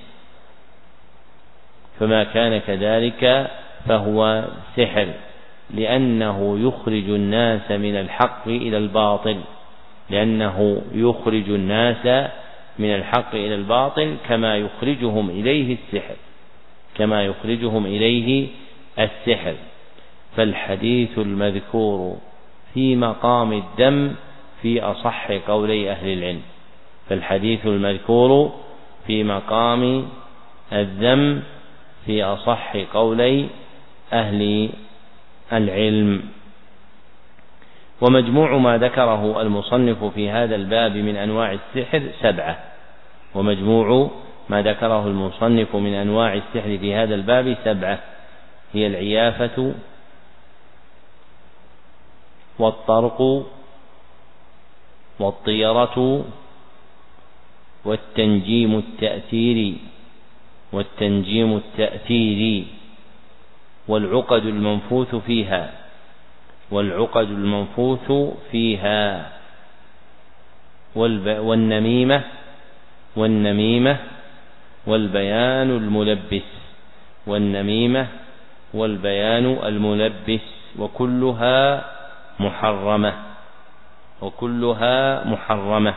فما كان كذلك فهو سحر لأنه يخرج الناس من الحق إلى الباطل لأنه يخرج الناس من الحق إلى الباطل كما يخرجهم إليه السحر كما يخرجهم إليه السحر. فالحديث المذكور في مقام الذم في أصح قولي أهل العلم فالحديث المذكور في مقام الذم في أصح قولي أهل العلم. ومجموع ما ذكره المصنف في هذا الباب من أنواع السحر سبعة ومجموع ما ذكره المصنف من أنواع السحر في هذا الباب سبعة هي العيافة والطرق والطيرة والتنجيم التأثيري والتنجيم التأثيري والعقد المنفوث فيها والعقد المنفوث فيها والنميمة والنميمة والبيان الملبس والنميمة والبيان الملبس وكلها محرمة وكلها محرمة.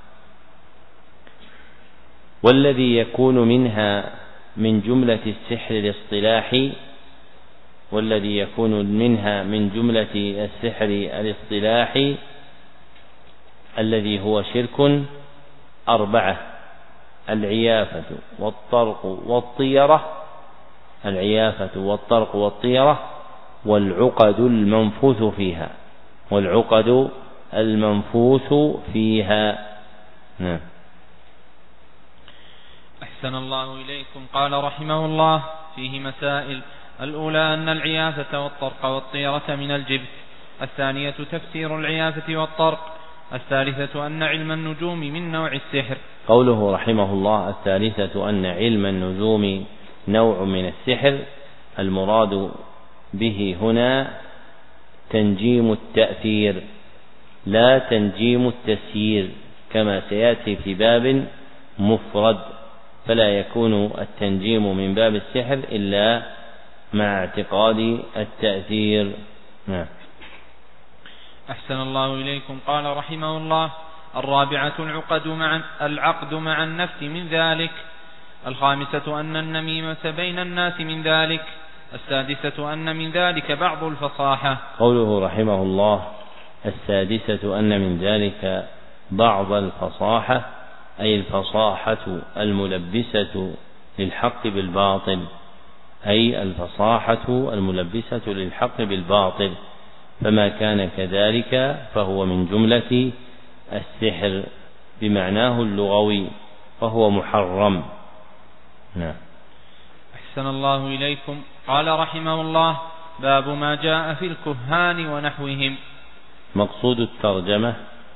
والذي يكون منها من جملة السحر الاصطلاحي والذي يكون منها من جملة السحر الاصطلاحي الذي هو شرك أربعة: العيافة والطرق والطيرة العيافة والطرق والطيرة والعقد المنفوث فيها والعقد المنفوث فيها. نعم. أحسن الله إليكم. قال رحمه الله: فيه مسائل. الأولى أن العيافة والطرق والطيرة من الجبت. الثانية تفسير العيافة والطرق. الثالثة أن علم النجوم من نوع السحر. قوله رحمه الله: الثالثة أن علم النجوم نوع من السحر، المراد به هنا تنجيم التأثير لا تنجيم التسيير كما سيأتي في باب مفرد، فلا يكون التنجيم من باب السحر إلا مع اعتقاد التأثير. نعم. أحسن الله إليكم. قال رحمه الله: الرابعة العقد مع العقد مع النفس من ذلك. الخامسة أن النميمة بين الناس من ذلك. السادسة أن من ذلك بعض الفصاحة. قوله رحمه الله: السادسة أن من ذلك بعض الفصاحة، أي الفصاحة الملبسة للحق بالباطل، أي الفصاحة الملبسة للحق بالباطل، فما كان كذلك فهو من جملة السحر بمعناه اللغوي وهو محرم. نعم. أحسن الله إليكم. قال رحمه الله: باب ما جاء في الكهان ونحوهم. مقصود الترجمة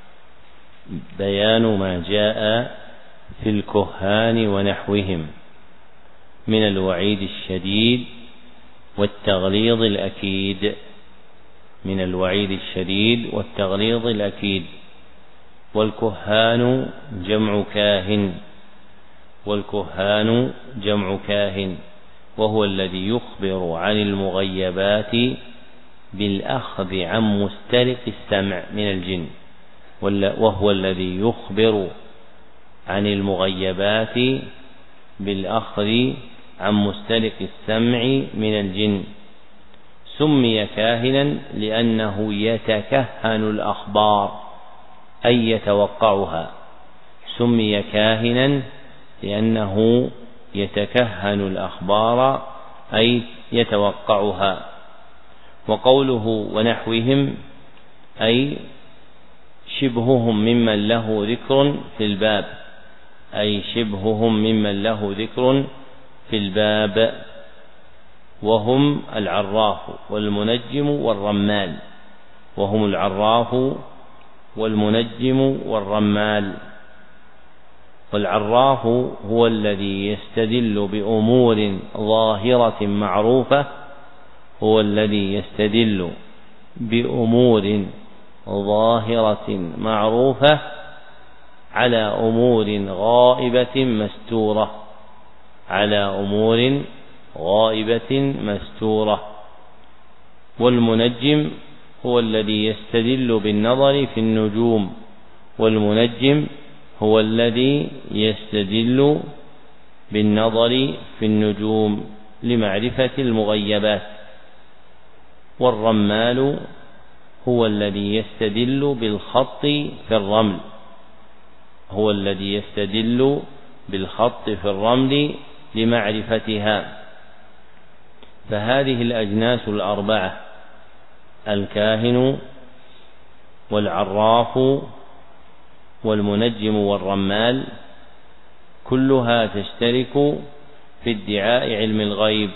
بيان ما جاء في الكهان ونحوهم من الوعيد الشديد والتغليظ الأكيد، من الوعيد الشديد والتغليظ الأكيد. والكهان جمع كاهن، والكهان جمع كاهن وهو الذي يخبر عن المغيبات بالأخذ عن مسترق السمع من الجن، وهو الذي يخبر عن المغيبات بالأخذ عن مسترق السمع من الجن. سمي كاهنا لأنه يتكهن الأخبار أي يتوقعها، سمي كاهنا لأنه يتكهن الأخبار أي يتوقعها. وقوله ونحوهم أي شبههم ممن له ذكر في الباب، أي شبههم ممن له ذكر في الباب، وهم العراف والمنجم والرمال، وهم العراف والمنجم والرمال. والعراف هو الذي يستدل بأمور ظاهرة معروفة، هو الذي يستدل بأمور ظاهرة معروفة على أمور غائبة مستورة، على أمور غائبة مستورة. والمنجم هو الذي يستدل بالنظر في النجوم، والمنجم هو الذي يستدل بالنظر في النجوم لمعرفة المغيبات. والرمال هو الذي يستدل بالخط في الرمل، هو الذي يستدل بالخط في الرمل لمعرفتها. فهذه الأجناس الأربعة الكاهن والعراف والمنجم والرمال كلها تشترك في ادعاء علم الغيب،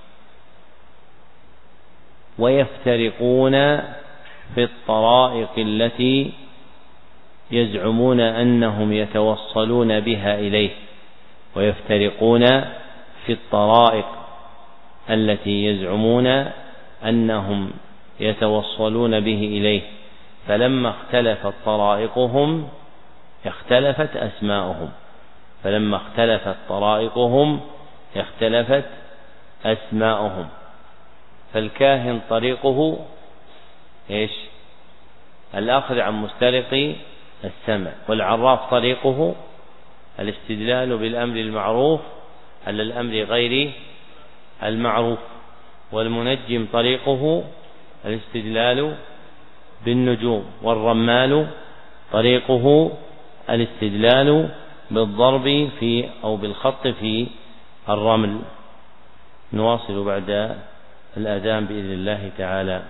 ويفترقون في الطرائق التي يزعمون أنهم يتوصلون بها إليه، ويفترقون في الطرائق التي يزعمون أنهم يتوصلون به إليه. فلما اختلفت طرائقهم اختلفت أسماؤهم، فلما اختلفت طرائقهم اختلفت أسماؤهم. فالكاهن طريقه إيش؟ الأخذ عن مسترق السمع، والعراف طريقه الاستدلال بالأمر المعروف على الأمر غير المعروف، والمنجم طريقه الاستدلال بالنجوم، والرمال طريقه الاستدلال بالضرب في أو بالخط في الرمل. نواصل بعد الأذان بإذن الله تعالى.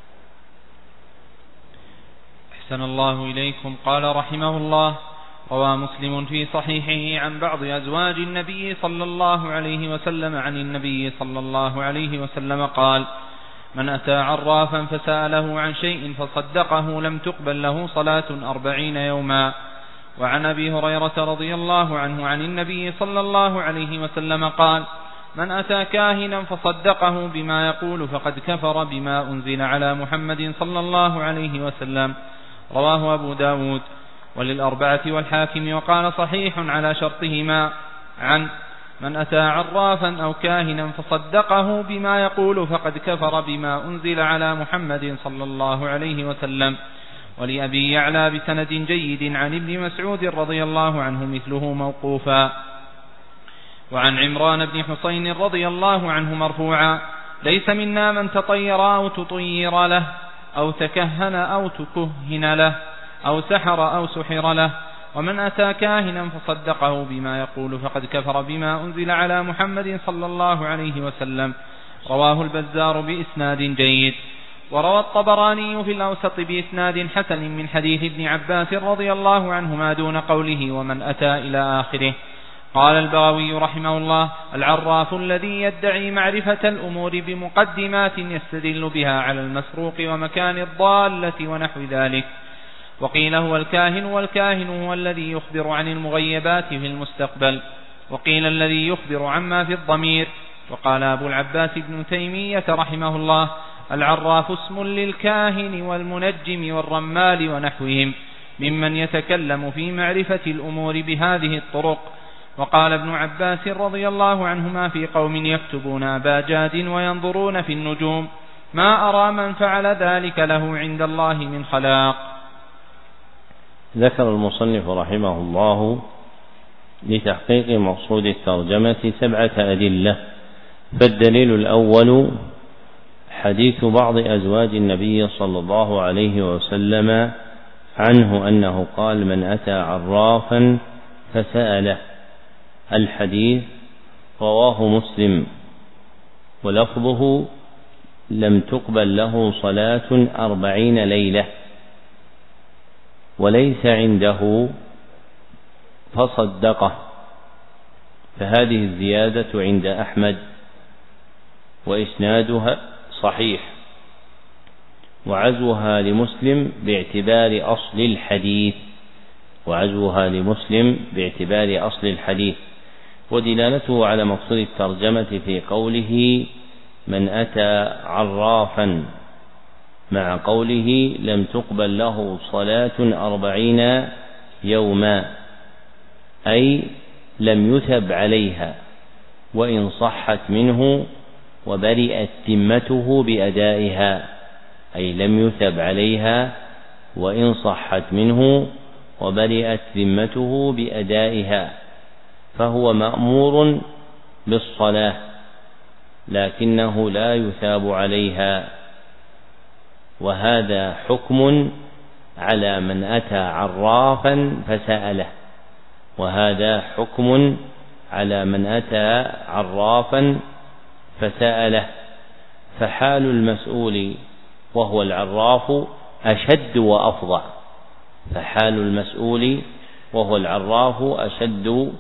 أحسن الله إليكم. قال رحمه الله: روى مسلم في صحيحه عن بعض أزواج النبي صلى الله عليه وسلم عن النبي صلى الله عليه وسلم قال: من أتى عرافا فسأله عن شيء فصدقه لم تقبل له صلاة أربعين يوما. وعن أبي هريرة رضي الله عنه عن النبي صلى الله عليه وسلم قال: من أتى كاهنا فصدقه بما يقول فقد كفر بما أنزل على محمد صلى الله عليه وسلم. رواه أبو داود وللأربعة والحاكم وقال صحيح على شرطهما. عن من أتى عرافا أو كاهنا فصدقه بما يقول فقد كفر بما أنزل على محمد صلى الله عليه وسلم. ولأبي يعلى بسند جيد عن ابن مسعود رضي الله عنه مثله موقوفا. وعن عمران بن حسين رضي الله عنه مرفوعا: ليس منا من تطير أو تطير له أو تكهن أو تكهن له أو سحر أو سحر له ومن أتى كاهنا فصدقه بما يقول فقد كفر بما أنزل على محمد صلى الله عليه وسلم. رواه البزار بإسناد جيد. وروى الطبراني في الأوسط بإسناد حسن من حديث ابن عباس رضي الله عنهما دون قوله ومن أتى إلى آخره. قال البغوي رحمه الله: العراف الذي يدعي معرفة الأمور بمقدمات يستدل بها على المسروق ومكان الضالة ونحو ذلك. وقيل هو الكاهن، والكاهن هو الذي يخبر عن المغيبات في المستقبل. وقيل الذي يخبر عما في الضمير. وقال أبو العباس ابن تيمية رحمه الله: العراف اسم للكاهن والمنجم والرمال ونحوهم ممن يتكلم في معرفة الأمور بهذه الطرق. وقال ابن عباس رضي الله عنهما في قوم يكتبون أباجاد وينظرون في النجوم: ما أرى من فعل ذلك له عند الله من خلاق. ذكر المصنف رحمه الله لتحقيق مقصود الترجمة سبعة أدلة. فالدليل الأول حديث بعض أزواج النبي صلى الله عليه وسلم عنه أنه قال: من أتى عرافا فسأله. الحديث رواه مسلم، ولفظه: لم تقبل له صلاة أربعين ليلة. وليس عنده فصدقه، فهذه الزيادة عند أحمد وإسنادها صحيح، وعزوها لمسلم باعتبار أصل الحديث وعزوها لمسلم باعتبار أصل الحديث ودلالته على مقصود الترجمة في قوله: من أتى عرافا، مع قوله: لم تقبل له صلاة أربعين يوما، أي لم يثب عليها وإن صحت منه وبرئت ذمته بأدائها، أي لم يثب عليها وإن صحت منه وبرئت ذمته بأدائها، فهو مأمور بالصلاة لكنه لا يثاب عليها. وهذا حكم على من أتى عرافا فسأله، وهذا حكم على من أتى عرافا فسأله، فحال المسؤول وهو العراف أشد وأفظع فحال المسؤول وهو العراف أشد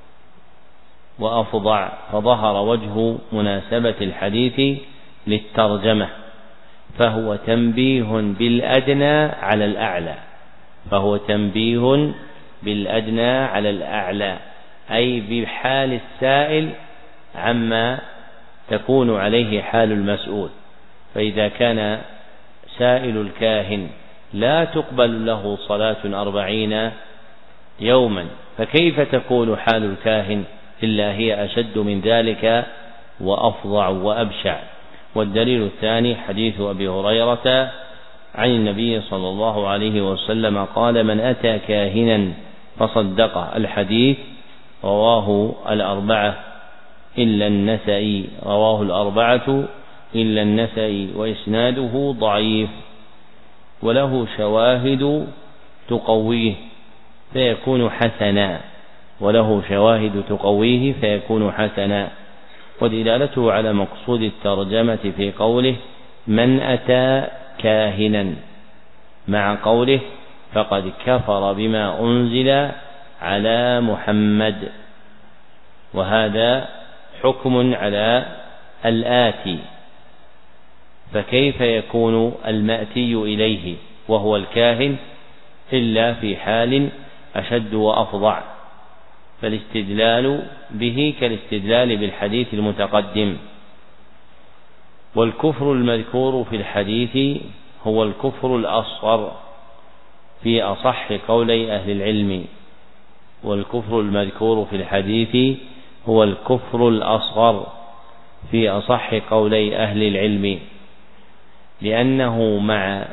وأفظع فظهر وجه مناسبة الحديث للترجمة، فهو تنبيه بالأدنى على الأعلى فهو تنبيه بالأدنى على الأعلى أي بحال السائل عما تكون عليه حال المسؤول. فإذا كان سائل الكاهن لا تقبل له صلاة أربعين يوما، فكيف تكون حال الكاهن إلا هي أشد من ذلك وأفظع وأبشع. والدليل الثاني حديث أبي هريرة عن النبي صلى الله عليه وسلم قال: من أتى كاهنا فصدقه. الحديث رواه الأربعة إلا النسائي رواه الأربعة إلا النسائي وإسناده ضعيف، وله شواهد تقويه فيكون حسنا وله شواهد تقويه فيكون حسنا. ودلالته على مقصود الترجمة في قوله: من أتى كاهنا، مع قوله: فقد كفر بما أنزل على محمد. وهذا حكم على الآتي، فكيف يكون المأتي إليه وهو الكاهن إلا في حال أشد وأفظع؟ فالاستدلال به كالاستدلال بالحديث المتقدم. والكفر المذكور في الحديث هو الكفر الأصغر في أصح قولي أهل العلم والكفر المذكور في الحديث هو الكفر الأصغر في أصح قولي أهل العلم، لأنه مع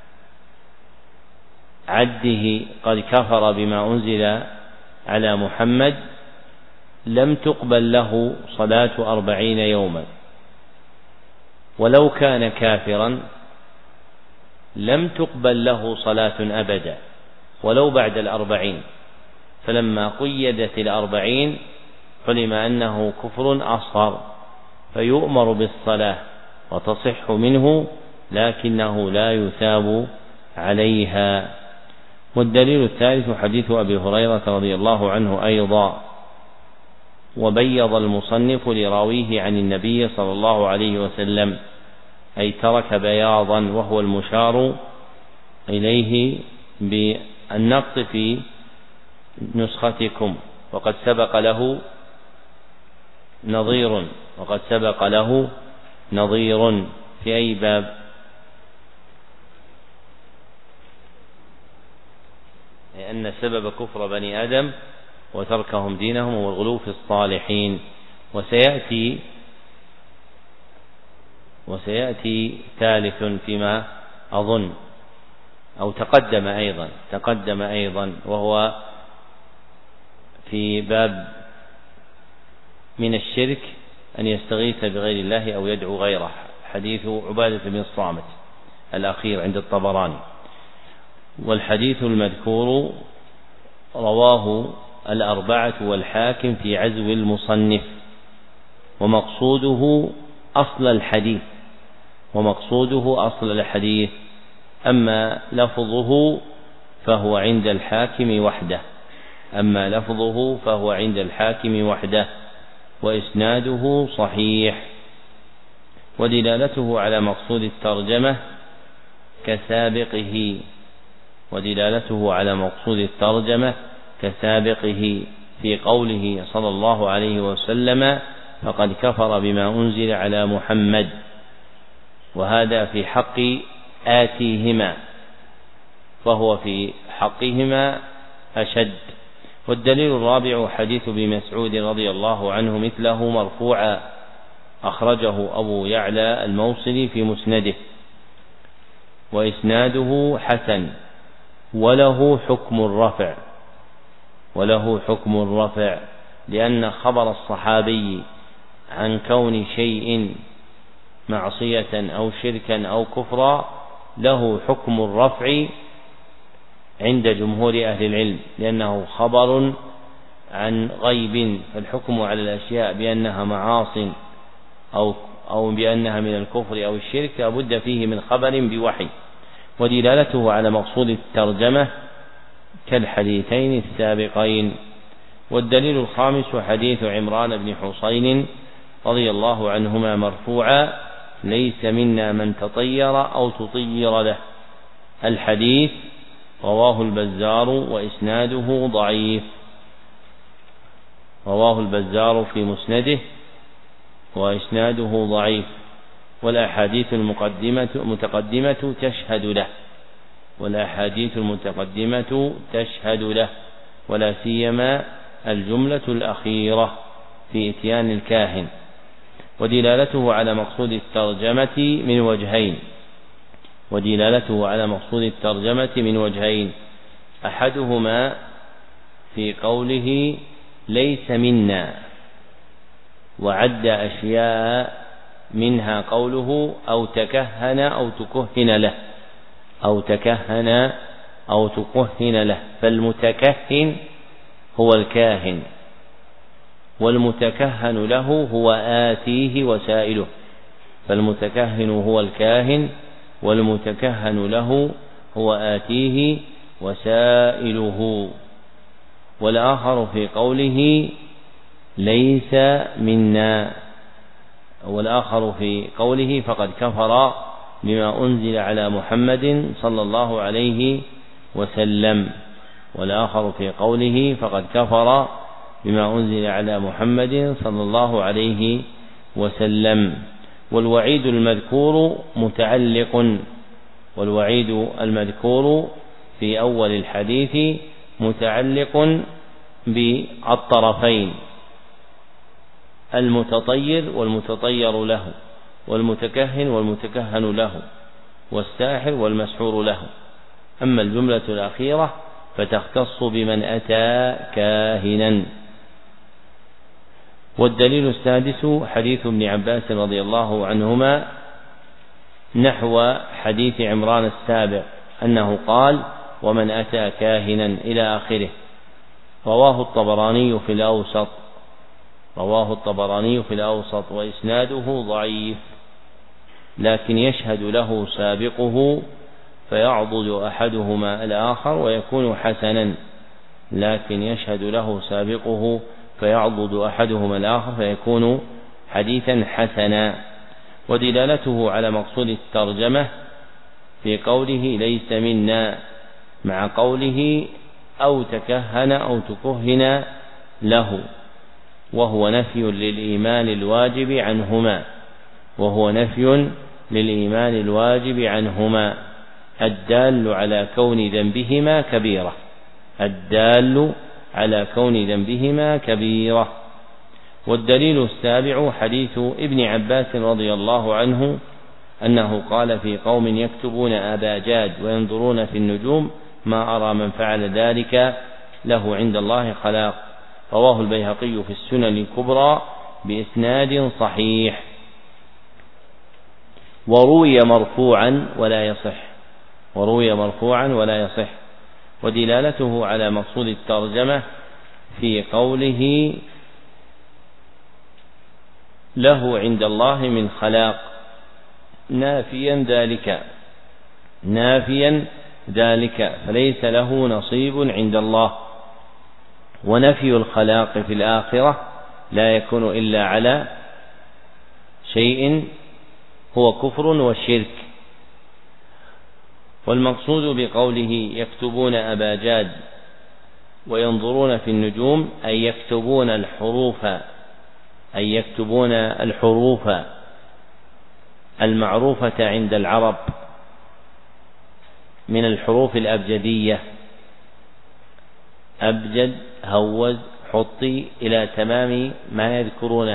عده قد كفر بما أنزل على محمد لم تقبل له صلاة أربعين يوما، ولو كان كافرا لم تقبل له صلاة أبدا ولو بعد الأربعين، فلما قيدت الأربعين علم أنه كفر أصغر فيؤمر بالصلاة وتصح منه لكنه لا يثاب عليها. والدليل الثالث حديث أبي هريرة رضي الله عنه أيضا، وبيض المصنف لراويه عن النبي صلى الله عليه وسلم، أي ترك بياضا وهو المشار إليه بالنقص في نسختكم، وقد سبق له نظير وقد سبق له نظير في أي باب؟ لأن سبب كفر بني آدم وتركهم دينهم والغلو في الصالحين. وسيأتي وسيأتي ثالث فيما أظن أو تقدم أيضا تقدم أيضا وهو في باب من الشرك أن يستغيث بغير الله أو يدعو غيره، حديث عبادة بن الصامت الأخير عند الطبراني. والحديث المذكور رواه الأربعة والحاكم في عزو المصنف، ومقصوده أصل الحديث ومقصوده أصل الحديث أما لفظه فهو عند الحاكم وحده أما لفظه فهو عند الحاكم وحده وإسناده صحيح. ودلالته على مقصود الترجمة كسابقه ودلالته على مقصود الترجمة كسابقه في قوله صلى الله عليه وسلم فقد كفر بما أنزل على محمد، وهذا في حق آتيهما فهو في حقهما أشد. والدليل الرابع حديث ابن مسعود رضي الله عنه مثله مرفوعا، أخرجه أبو يعلى الموصلي في مسنده وإسناده حسن، وله حكم الرفع وله حكم الرفع لأن خبر الصحابي عن كون شيء معصية أو شركا أو كفرا له حكم الرفع عند جمهور أهل العلم، لأنه خبر عن غيب، فالحكم على الأشياء بأنها معاصٍ أو أو بأنها من الكفر أو الشرك لابد فيه من خبر بوحي. ودلالته على مقصود الترجمة كالحديثين السابقين. والدليل الخامس حديث عمران بن حصين رضي الله عنهما مرفوعا ليس منا من تطير أو تطير له. الحديث رواه البزار وإسناده ضعيف رواه البزار في مسنده وإسناده ضعيف. والأحاديث المقدمة متقدمة تشهد له والأحاديث المتقدمة تشهد له ولا سيما الجملة الأخيرة في إتيان الكاهن. ودلالته على مقصود الترجمة من وجهين ودلالته على مقصود الترجمة من وجهين أحدهما في قوله ليس منا، وعد أشياء منها قوله أو تكهن أو تكهن له أو تكهن أو تكهن له، فالمتكهن هو الكاهن والمتكهن له هو آتيه وسائله، فالمتكهن هو الكاهن والمتكهن له هو آتيه وسائله. والآخر في قوله ليس منا والآخر في قوله فقد كفر بما أنزل على محمد صلى الله عليه وسلم والآخر في قوله فقد كفر بما أنزل على محمد صلى الله عليه وسلم. والوعيد المذكور متعلق والوعيد المذكور في أول الحديث متعلق بالطرفين المتطير والمتطير له والمتكهن والمتكهن له والساحر والمسحور له. أما الجملة الأخيرة فتختص بمن أتى كاهنا. والدليل السادس حديث ابن عباس رضي الله عنهما نحو حديث عمران السابق أنه قال ومن أتى كاهنا إلى آخره. رواه الطبراني في الأوسط رواه الطبراني في الأوسط وإسناده ضعيف، لكن يشهد له سابقه فيعضد أحدهما الآخر ويكون حسنا لكن يشهد له سابقه فيعضد أحدهما الآخر فيكون حديثا حسنا. ودلالته على مقصود الترجمة في قوله ليس منا مع قوله أو تكهن أو تكهن له، وهو نفي للإيمان الواجب عنهما وهو نفي للإيمان الواجب عنهما الدال على كون ذنبهما كبيرة الدال على كون ذنبهما كبيرة. والدليل السابع حديث ابن عباس رضي الله عنه أنه قال في قوم يكتبون أبا جاد وينظرون في النجوم ما أرى من فعل ذلك له عند الله خلاق، رواه البيهقي في السنن الكبرى بإسناد صحيح. وروي مرفوعا ولا يصح وروي مرفوعا ولا يصح ودلالته على مقصود الترجمة في قوله له عند الله من خلاق نافيا ذلك نافيا ذلك فليس له نصيب عند الله. ونفي الخلاق في الآخرة لا يكون إلا على شيء هو كفر وشرك. والمقصود بقوله يكتبون أبا جاد وينظرون في النجوم أي يكتبون الحروف أي يكتبون الحروف المعروفة عند العرب من الحروف الأبجدية أبجد هوز حطي إلى تمام ما يذكرونه،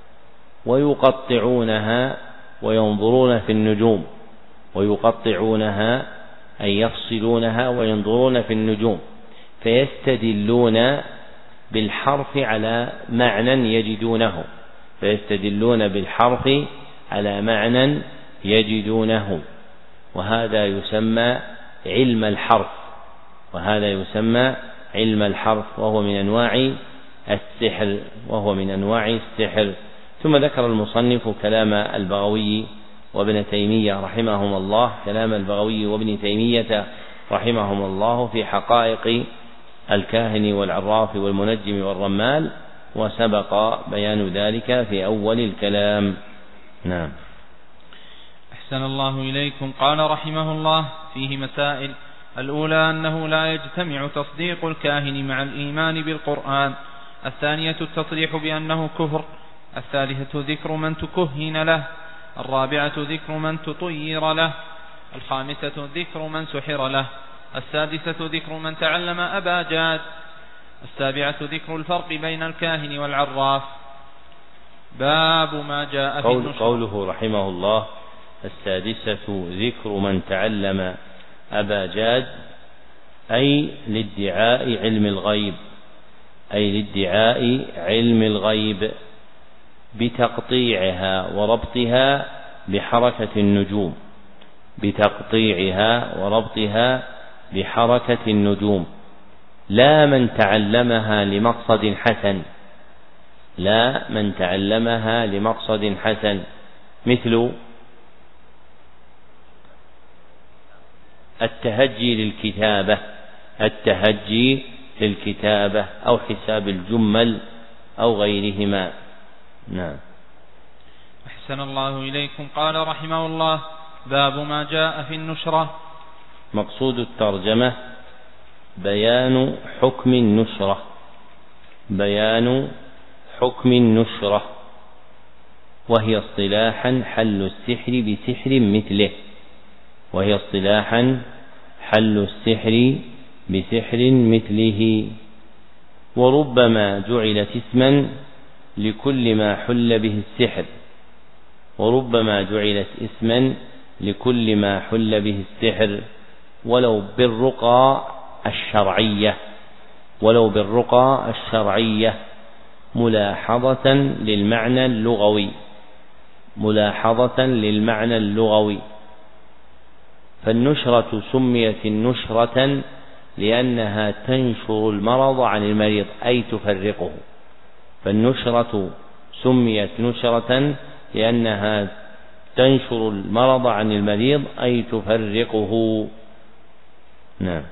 ويقطعونها وينظرون في النجوم ويقطعونها أي يفصلونها وينظرون في النجوم فيستدلون بالحرف على معنى يجدونه فيستدلون بالحرف على معنى يجدونه وهذا يسمى علم الحرف وهذا يسمى علم الحرف وهو من أنواع السحر وهو من أنواع السحر. ثم ذكر المصنف كلام البغوي وابن تيمية رحمهما الله كلام البغوي وابن تيمية رحمهما الله في حقائق الكاهن والعراف والمنجم والرمال، وسبق بيان ذلك في أول الكلام. نعم. أحسن الله إليكم. قال رحمه الله فيه مسائل: الأولى أنه لا يجتمع تصديق الكاهن مع الإيمان بالقرآن. الثانية التصريح بأنه كفر. الثالثة ذكر من تكهن له. الرابعة ذكر من تطير له. الخامسة ذكر من سحر له. السادسة ذكر من تعلم أبا جاد. السابعة ذكر الفرق بين الكاهن والعراف. باب ما جاء في قول النشر. قوله رحمه الله السادسة ذكر من تعلم أبا جاد أي لادعاء علم الغيب أي لادعاء علم الغيب بتقطيعها وربطها بحركة النجوم بتقطيعها وربطها بحركة النجوم لا من تعلمها لمقصد حسن لا من تعلمها لمقصد حسن مثل التهجي للكتابة التهجي للكتابة أو حساب الجمل أو غيرهما. نعم. أحسن الله إليكم. قال رحمه الله: باب ما جاء في النشرة. مقصود الترجمة بيان حكم النشرة بيان حكم النشرة وهي اصطلاحا حل السحر بسحر مثله وهي اصطلاحا حل السحر بسحر مثله وربما جعلت اسما لكل ما حل به السحر وربما جعلت اسما لكل ما حل به السحر ولو بالرقى الشرعية ولو بالرقى الشرعية ملاحظة للمعنى اللغوي ملاحظة للمعنى اللغوي. فالنشرة سميت النشرة لأنها تنشر المرض عن المريض أي تفرقه، فالنشرة سميت نشرة لأنها تنشر المرض عن المريض أي تفرقه. نعم.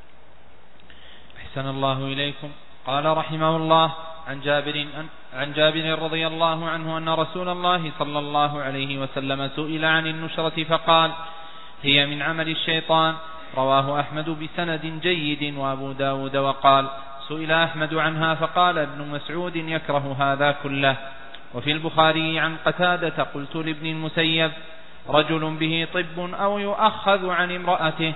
أحسن الله إليكم. قال رحمه الله عن جابر عن جابر رضي الله عنه أن رسول الله صلى الله عليه وسلم سئل عن النشرة فقال: هي من عمل الشيطان. رواه أحمد بسند جيد وأبو داود. وقال: سئل أحمد عنها فقال ابن مسعود: يكره هذا كله. وفي البخاري عن قتادة: قلت لابن المسيب: رجل به طب أو يؤخذ عن امرأته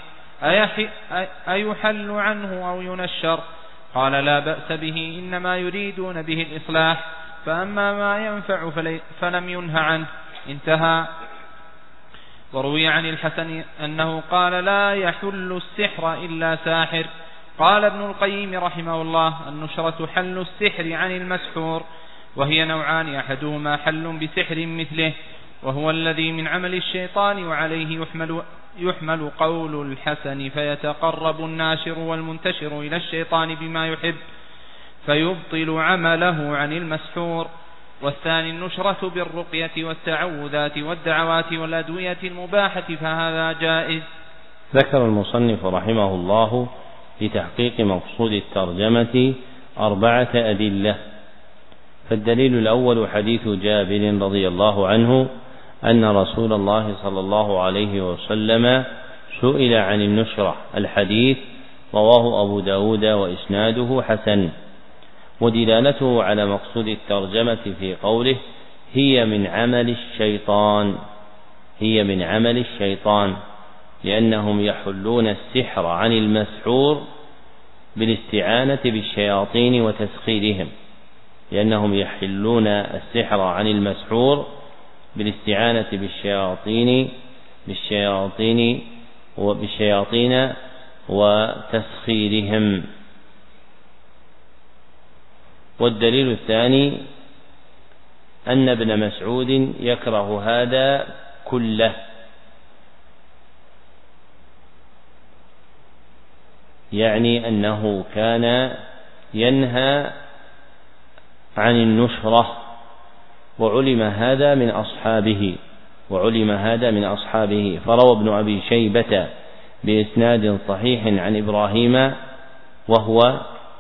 أيحل عنه أو ينشر؟ قال: لا بأس به، إنما يريدون به الإصلاح، فأما ما ينفع فلم ينه عنه. انتهى. وروي عن الحسن أنه قال: لا يحل السحر إلا ساحر. قال ابن القيم رحمه الله: النشرة حل السحر عن المسحور، وهي نوعان: أحدهما حل بسحر مثله وهو الذي من عمل الشيطان، وعليه يحمل, يحمل قول الحسن: فيتقرب الناشر والمنتشر إلى الشيطان بما يحب فيبطل عمله عن المسحور. والثاني النشرة بالرقية والتعوذات والدعوات والأدوية المباحة، فهذا جائز. ذكر المصنف رحمه الله لتحقيق مقصود الترجمة أربعة أدلة. فالدليل الأول حديث جابر رضي الله عنه أن رسول الله صلى الله عليه وسلم سئل عن النشرة. الحديث رواه أبو داود وإسناده حسن. ودلالته على مقصود الترجمة في قوله: هي من عمل الشيطان، هي من عمل الشيطان، لأنهم يحلون السحر عن المسحور بالاستعانة بالشياطين وتسخيرهم، لأنهم يحلون السحر عن المسحور بالاستعانة بالشياطين بالشياطين وبالشياطين وتسخيرهم. والدليل الثاني أن ابن مسعود يكره هذا كله، يعني أنه كان ينهى عن النشرة، وعلم هذا من أصحابه وعلم هذا من أصحابه فروى ابن أبي شيبة بإسناد صحيح عن إبراهيم وهو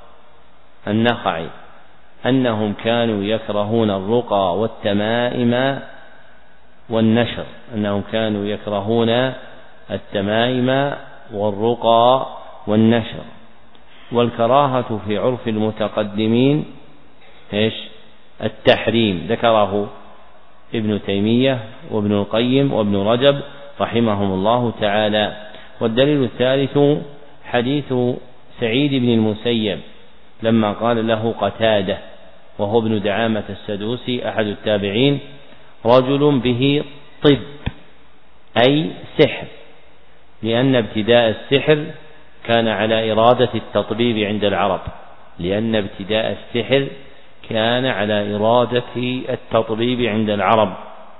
النخعي أنهم كانوا يكرهون الرقى والتمائم والنشر، أنهم كانوا يكرهون التمائم والرقى والنشر. والكراهة في عرف المتقدمين إيش؟ التحريم، ذكره ابن تيمية وابن القيم وابن رجب رحمهم الله تعالى. والدليل الثالث حديث سعيد بن المسيب لما قال له قتادة وهو ابن دعامة السدوسي أحد التابعين: رجل به طب أي سحر، لأن ابتداء السحر كان على إرادة التطبيب عند العرب، لأن ابتداء السحر كان على إرادة التطبيب عند العرب.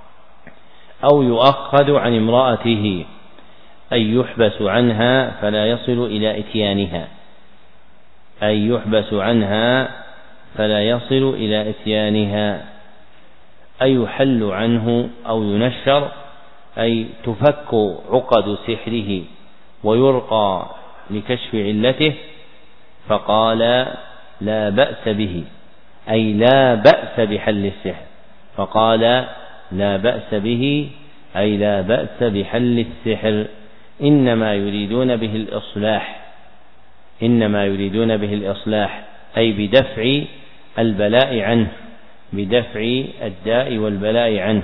أو يؤخذ عن امرأته أي يحبس عنها فلا يصل إلى إتيانها، أي يحبس عنها فلا يصل إلى إتيانها. أي يحل عنه أو ينشر أي تفك عقد سحره ويرقى لكشف علته. فقال: لا بأس به، أي لا بأس بحل السحر. فقال: لا بأس به، أي لا بأس بحل السحر، إنما يريدون به الإصلاح، إنما يريدون به الإصلاح أي بدفع البلاء عنه، بدفع الداء والبلاء عنه.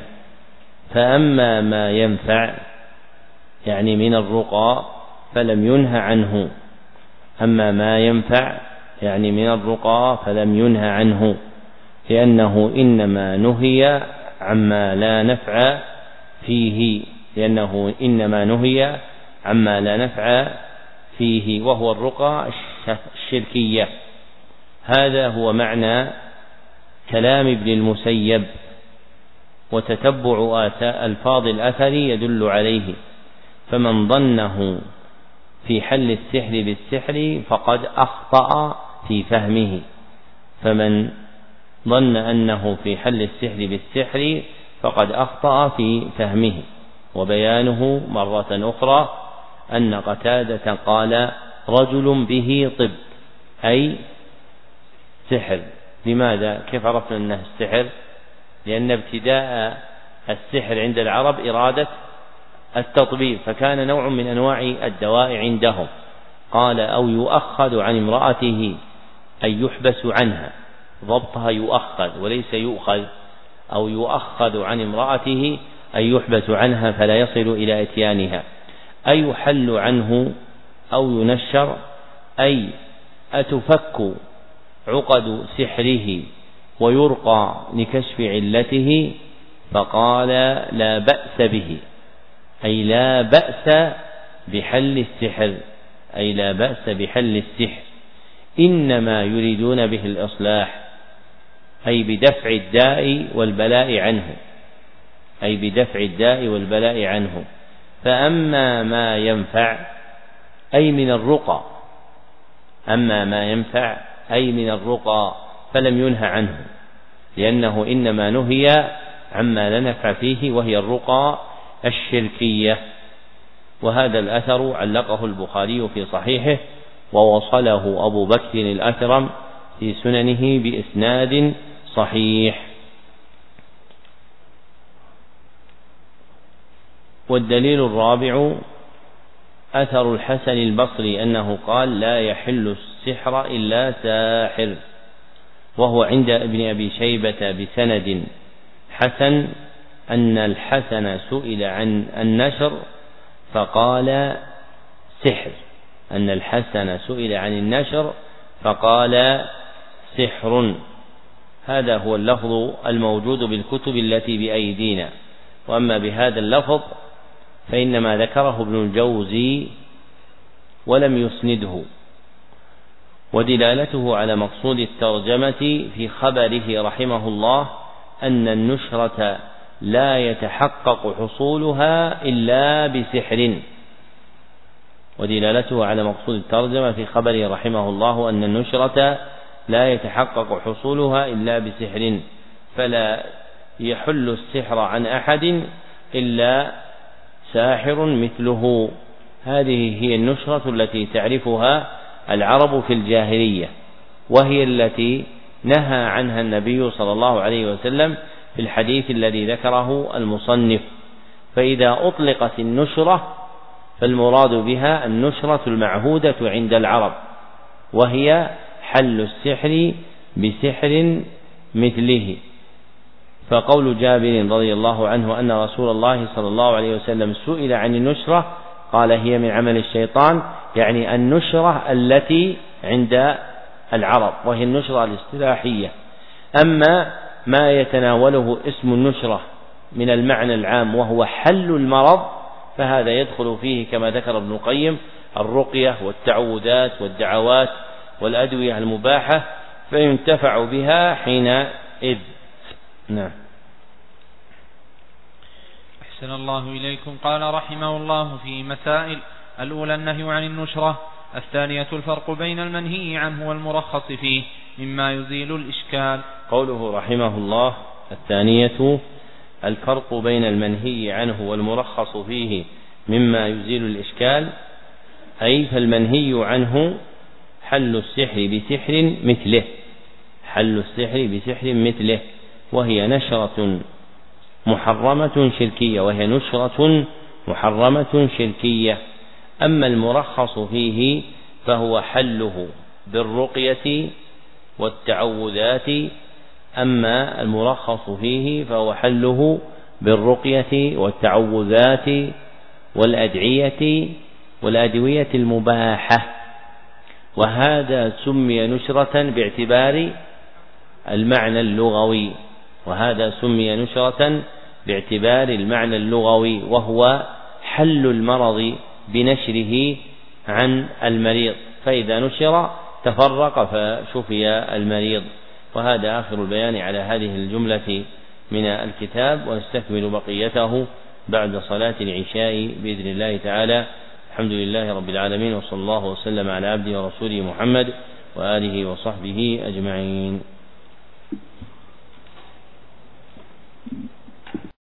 فأما ما ينفع يعني من الرقى فلم ينه عنه، أما ما ينفع يعني من الرقى فلم ينه عنه، لأنه إنما نهي عما لا نفع فيه، لأنه إنما نهي عما لا نفع فيه، وهو الرقى الشركية. هذا هو معنى كلام ابن المسيب، وتتبع ألفاظ الأثر يدل عليه. فمن ظنه في حل السحر بالسحر فقد أخطأ في فهمه. فمن ظن أنه في حل السحر بالسحر فقد أخطأ في فهمه. وبيانه مرة أخرى أن قتادة قال رجل به طب أي سحر. لماذا؟ كيف عرفنا أنه السحر؟ لأن ابتداء السحر عند العرب إرادة التطبيب، فكان نوع من أنواع الدواء عندهم. قال أو يؤخذ عن امرأته أي يحبس عنها، ضبطها يؤخذ وليس يؤخذ، أو يؤخذ عن امرأته أي يحبس عنها فلا يصل إلى إتيانها، أي يحل عنه أو ينشر، أي أتفك عقد سحره ويرقى لكشف علته. فقال لا بأس به، أي لا بأس بحل السحر، أي لا بأس بحل السحر، إنما يريدون به الإصلاح، أي بدفع الداء والبلاء عنه، أي بدفع الداء والبلاء عنه. فأما ما ينفع أي من الرقى، أما ما ينفع أي من الرقى فلم ينهى عنه، لأنه إنما نهي عما لا نفع فيه وهي الرقى الشركية. وهذا الأثر علقه البخاري في صحيحه ووصله أبو بكر الأثرم في سننه بإسناد صحيح. والدليل الرابع أثر الحسن البصري أنه قال لا يحل السحر إلا ساحر، وهو عند ابن أبي شيبة بسند حسن أن الحسن سئل عن النشر فقال سحر، أن الحسن سئل عن النشر فقال سحر. هذا هو اللفظ الموجود بالكتب التي بأيدينا. وأما بهذا اللفظ فإنما ذكره ابن الجوزي ولم يسنده، ودلالته على مقصود الترجمة في خبره رحمه الله أن النشرة لا يتحقق حصولها إلا بسحر، ودلالته على مقصود الترجمة في خبره رحمه الله أن النشرة لا يتحقق حصولها إلا بسحر، فلا يحل السحر عن أحد إلا ساحر مثله. هذه هي النشرة التي تعرفها العرب في الجاهلية، وهي التي نهى عنها النبي صلى الله عليه وسلم في الحديث الذي ذكره المصنف. فإذا أطلقت النشرة فالمراد بها النشرة المعهودة عند العرب، وهي حل السحر بسحر مثله. فقول جابر رضي الله عنه أن رسول الله صلى الله عليه وسلم سئل عن النشرة قال هي من عمل الشيطان، يعني النشرة التي عند العرب وهي النشرة الاصطلاحية. أما ما يتناوله اسم النشرة من المعنى العام وهو حل المرض فهذا يدخل فيه كما ذكر ابن القيم الرقية والتعوذات والدعوات والأدوية المباحة، فينتفع بها حينئذ. نعم. أحسن الله إليكم. قال رحمه الله في مسائل: الأولى النهي عن النشرة، الثانية الفرق بين المنهي عنه والمرخص فيه مما يزيل الإشكال. قوله رحمه الله الثانية الفرق بين المنهي عنه والمرخص فيه مما يزيل الإشكال، أي فالمنهي عنه حل السحر بسحر مثله، حل السحر بسحر مثله وهي نشرة محرمة شركية، وهي نشرة محرمة شركية. أما المرخص فيه فهو حله بالرقية والتعوذات، أما المرخص فيه فهو حله بالرقية والتعوذات والأدعية والأدوية المباحة. وهذا سمي نشرة باعتبار المعنى اللغوي، وهذا سمي نشرة باعتبار المعنى اللغوي، وهو حل المرض بنشره عن المريض، فإذا نشر تفرق فشفي المريض. وهذا آخر البيان على هذه الجملة من الكتاب، ونستكمل بقيته بعد صلاة العشاء بإذن الله تعالى. الحمد لله رب العالمين، وصلى الله وسلم على عبده ورسوله محمد وآله وصحبه أجمعين.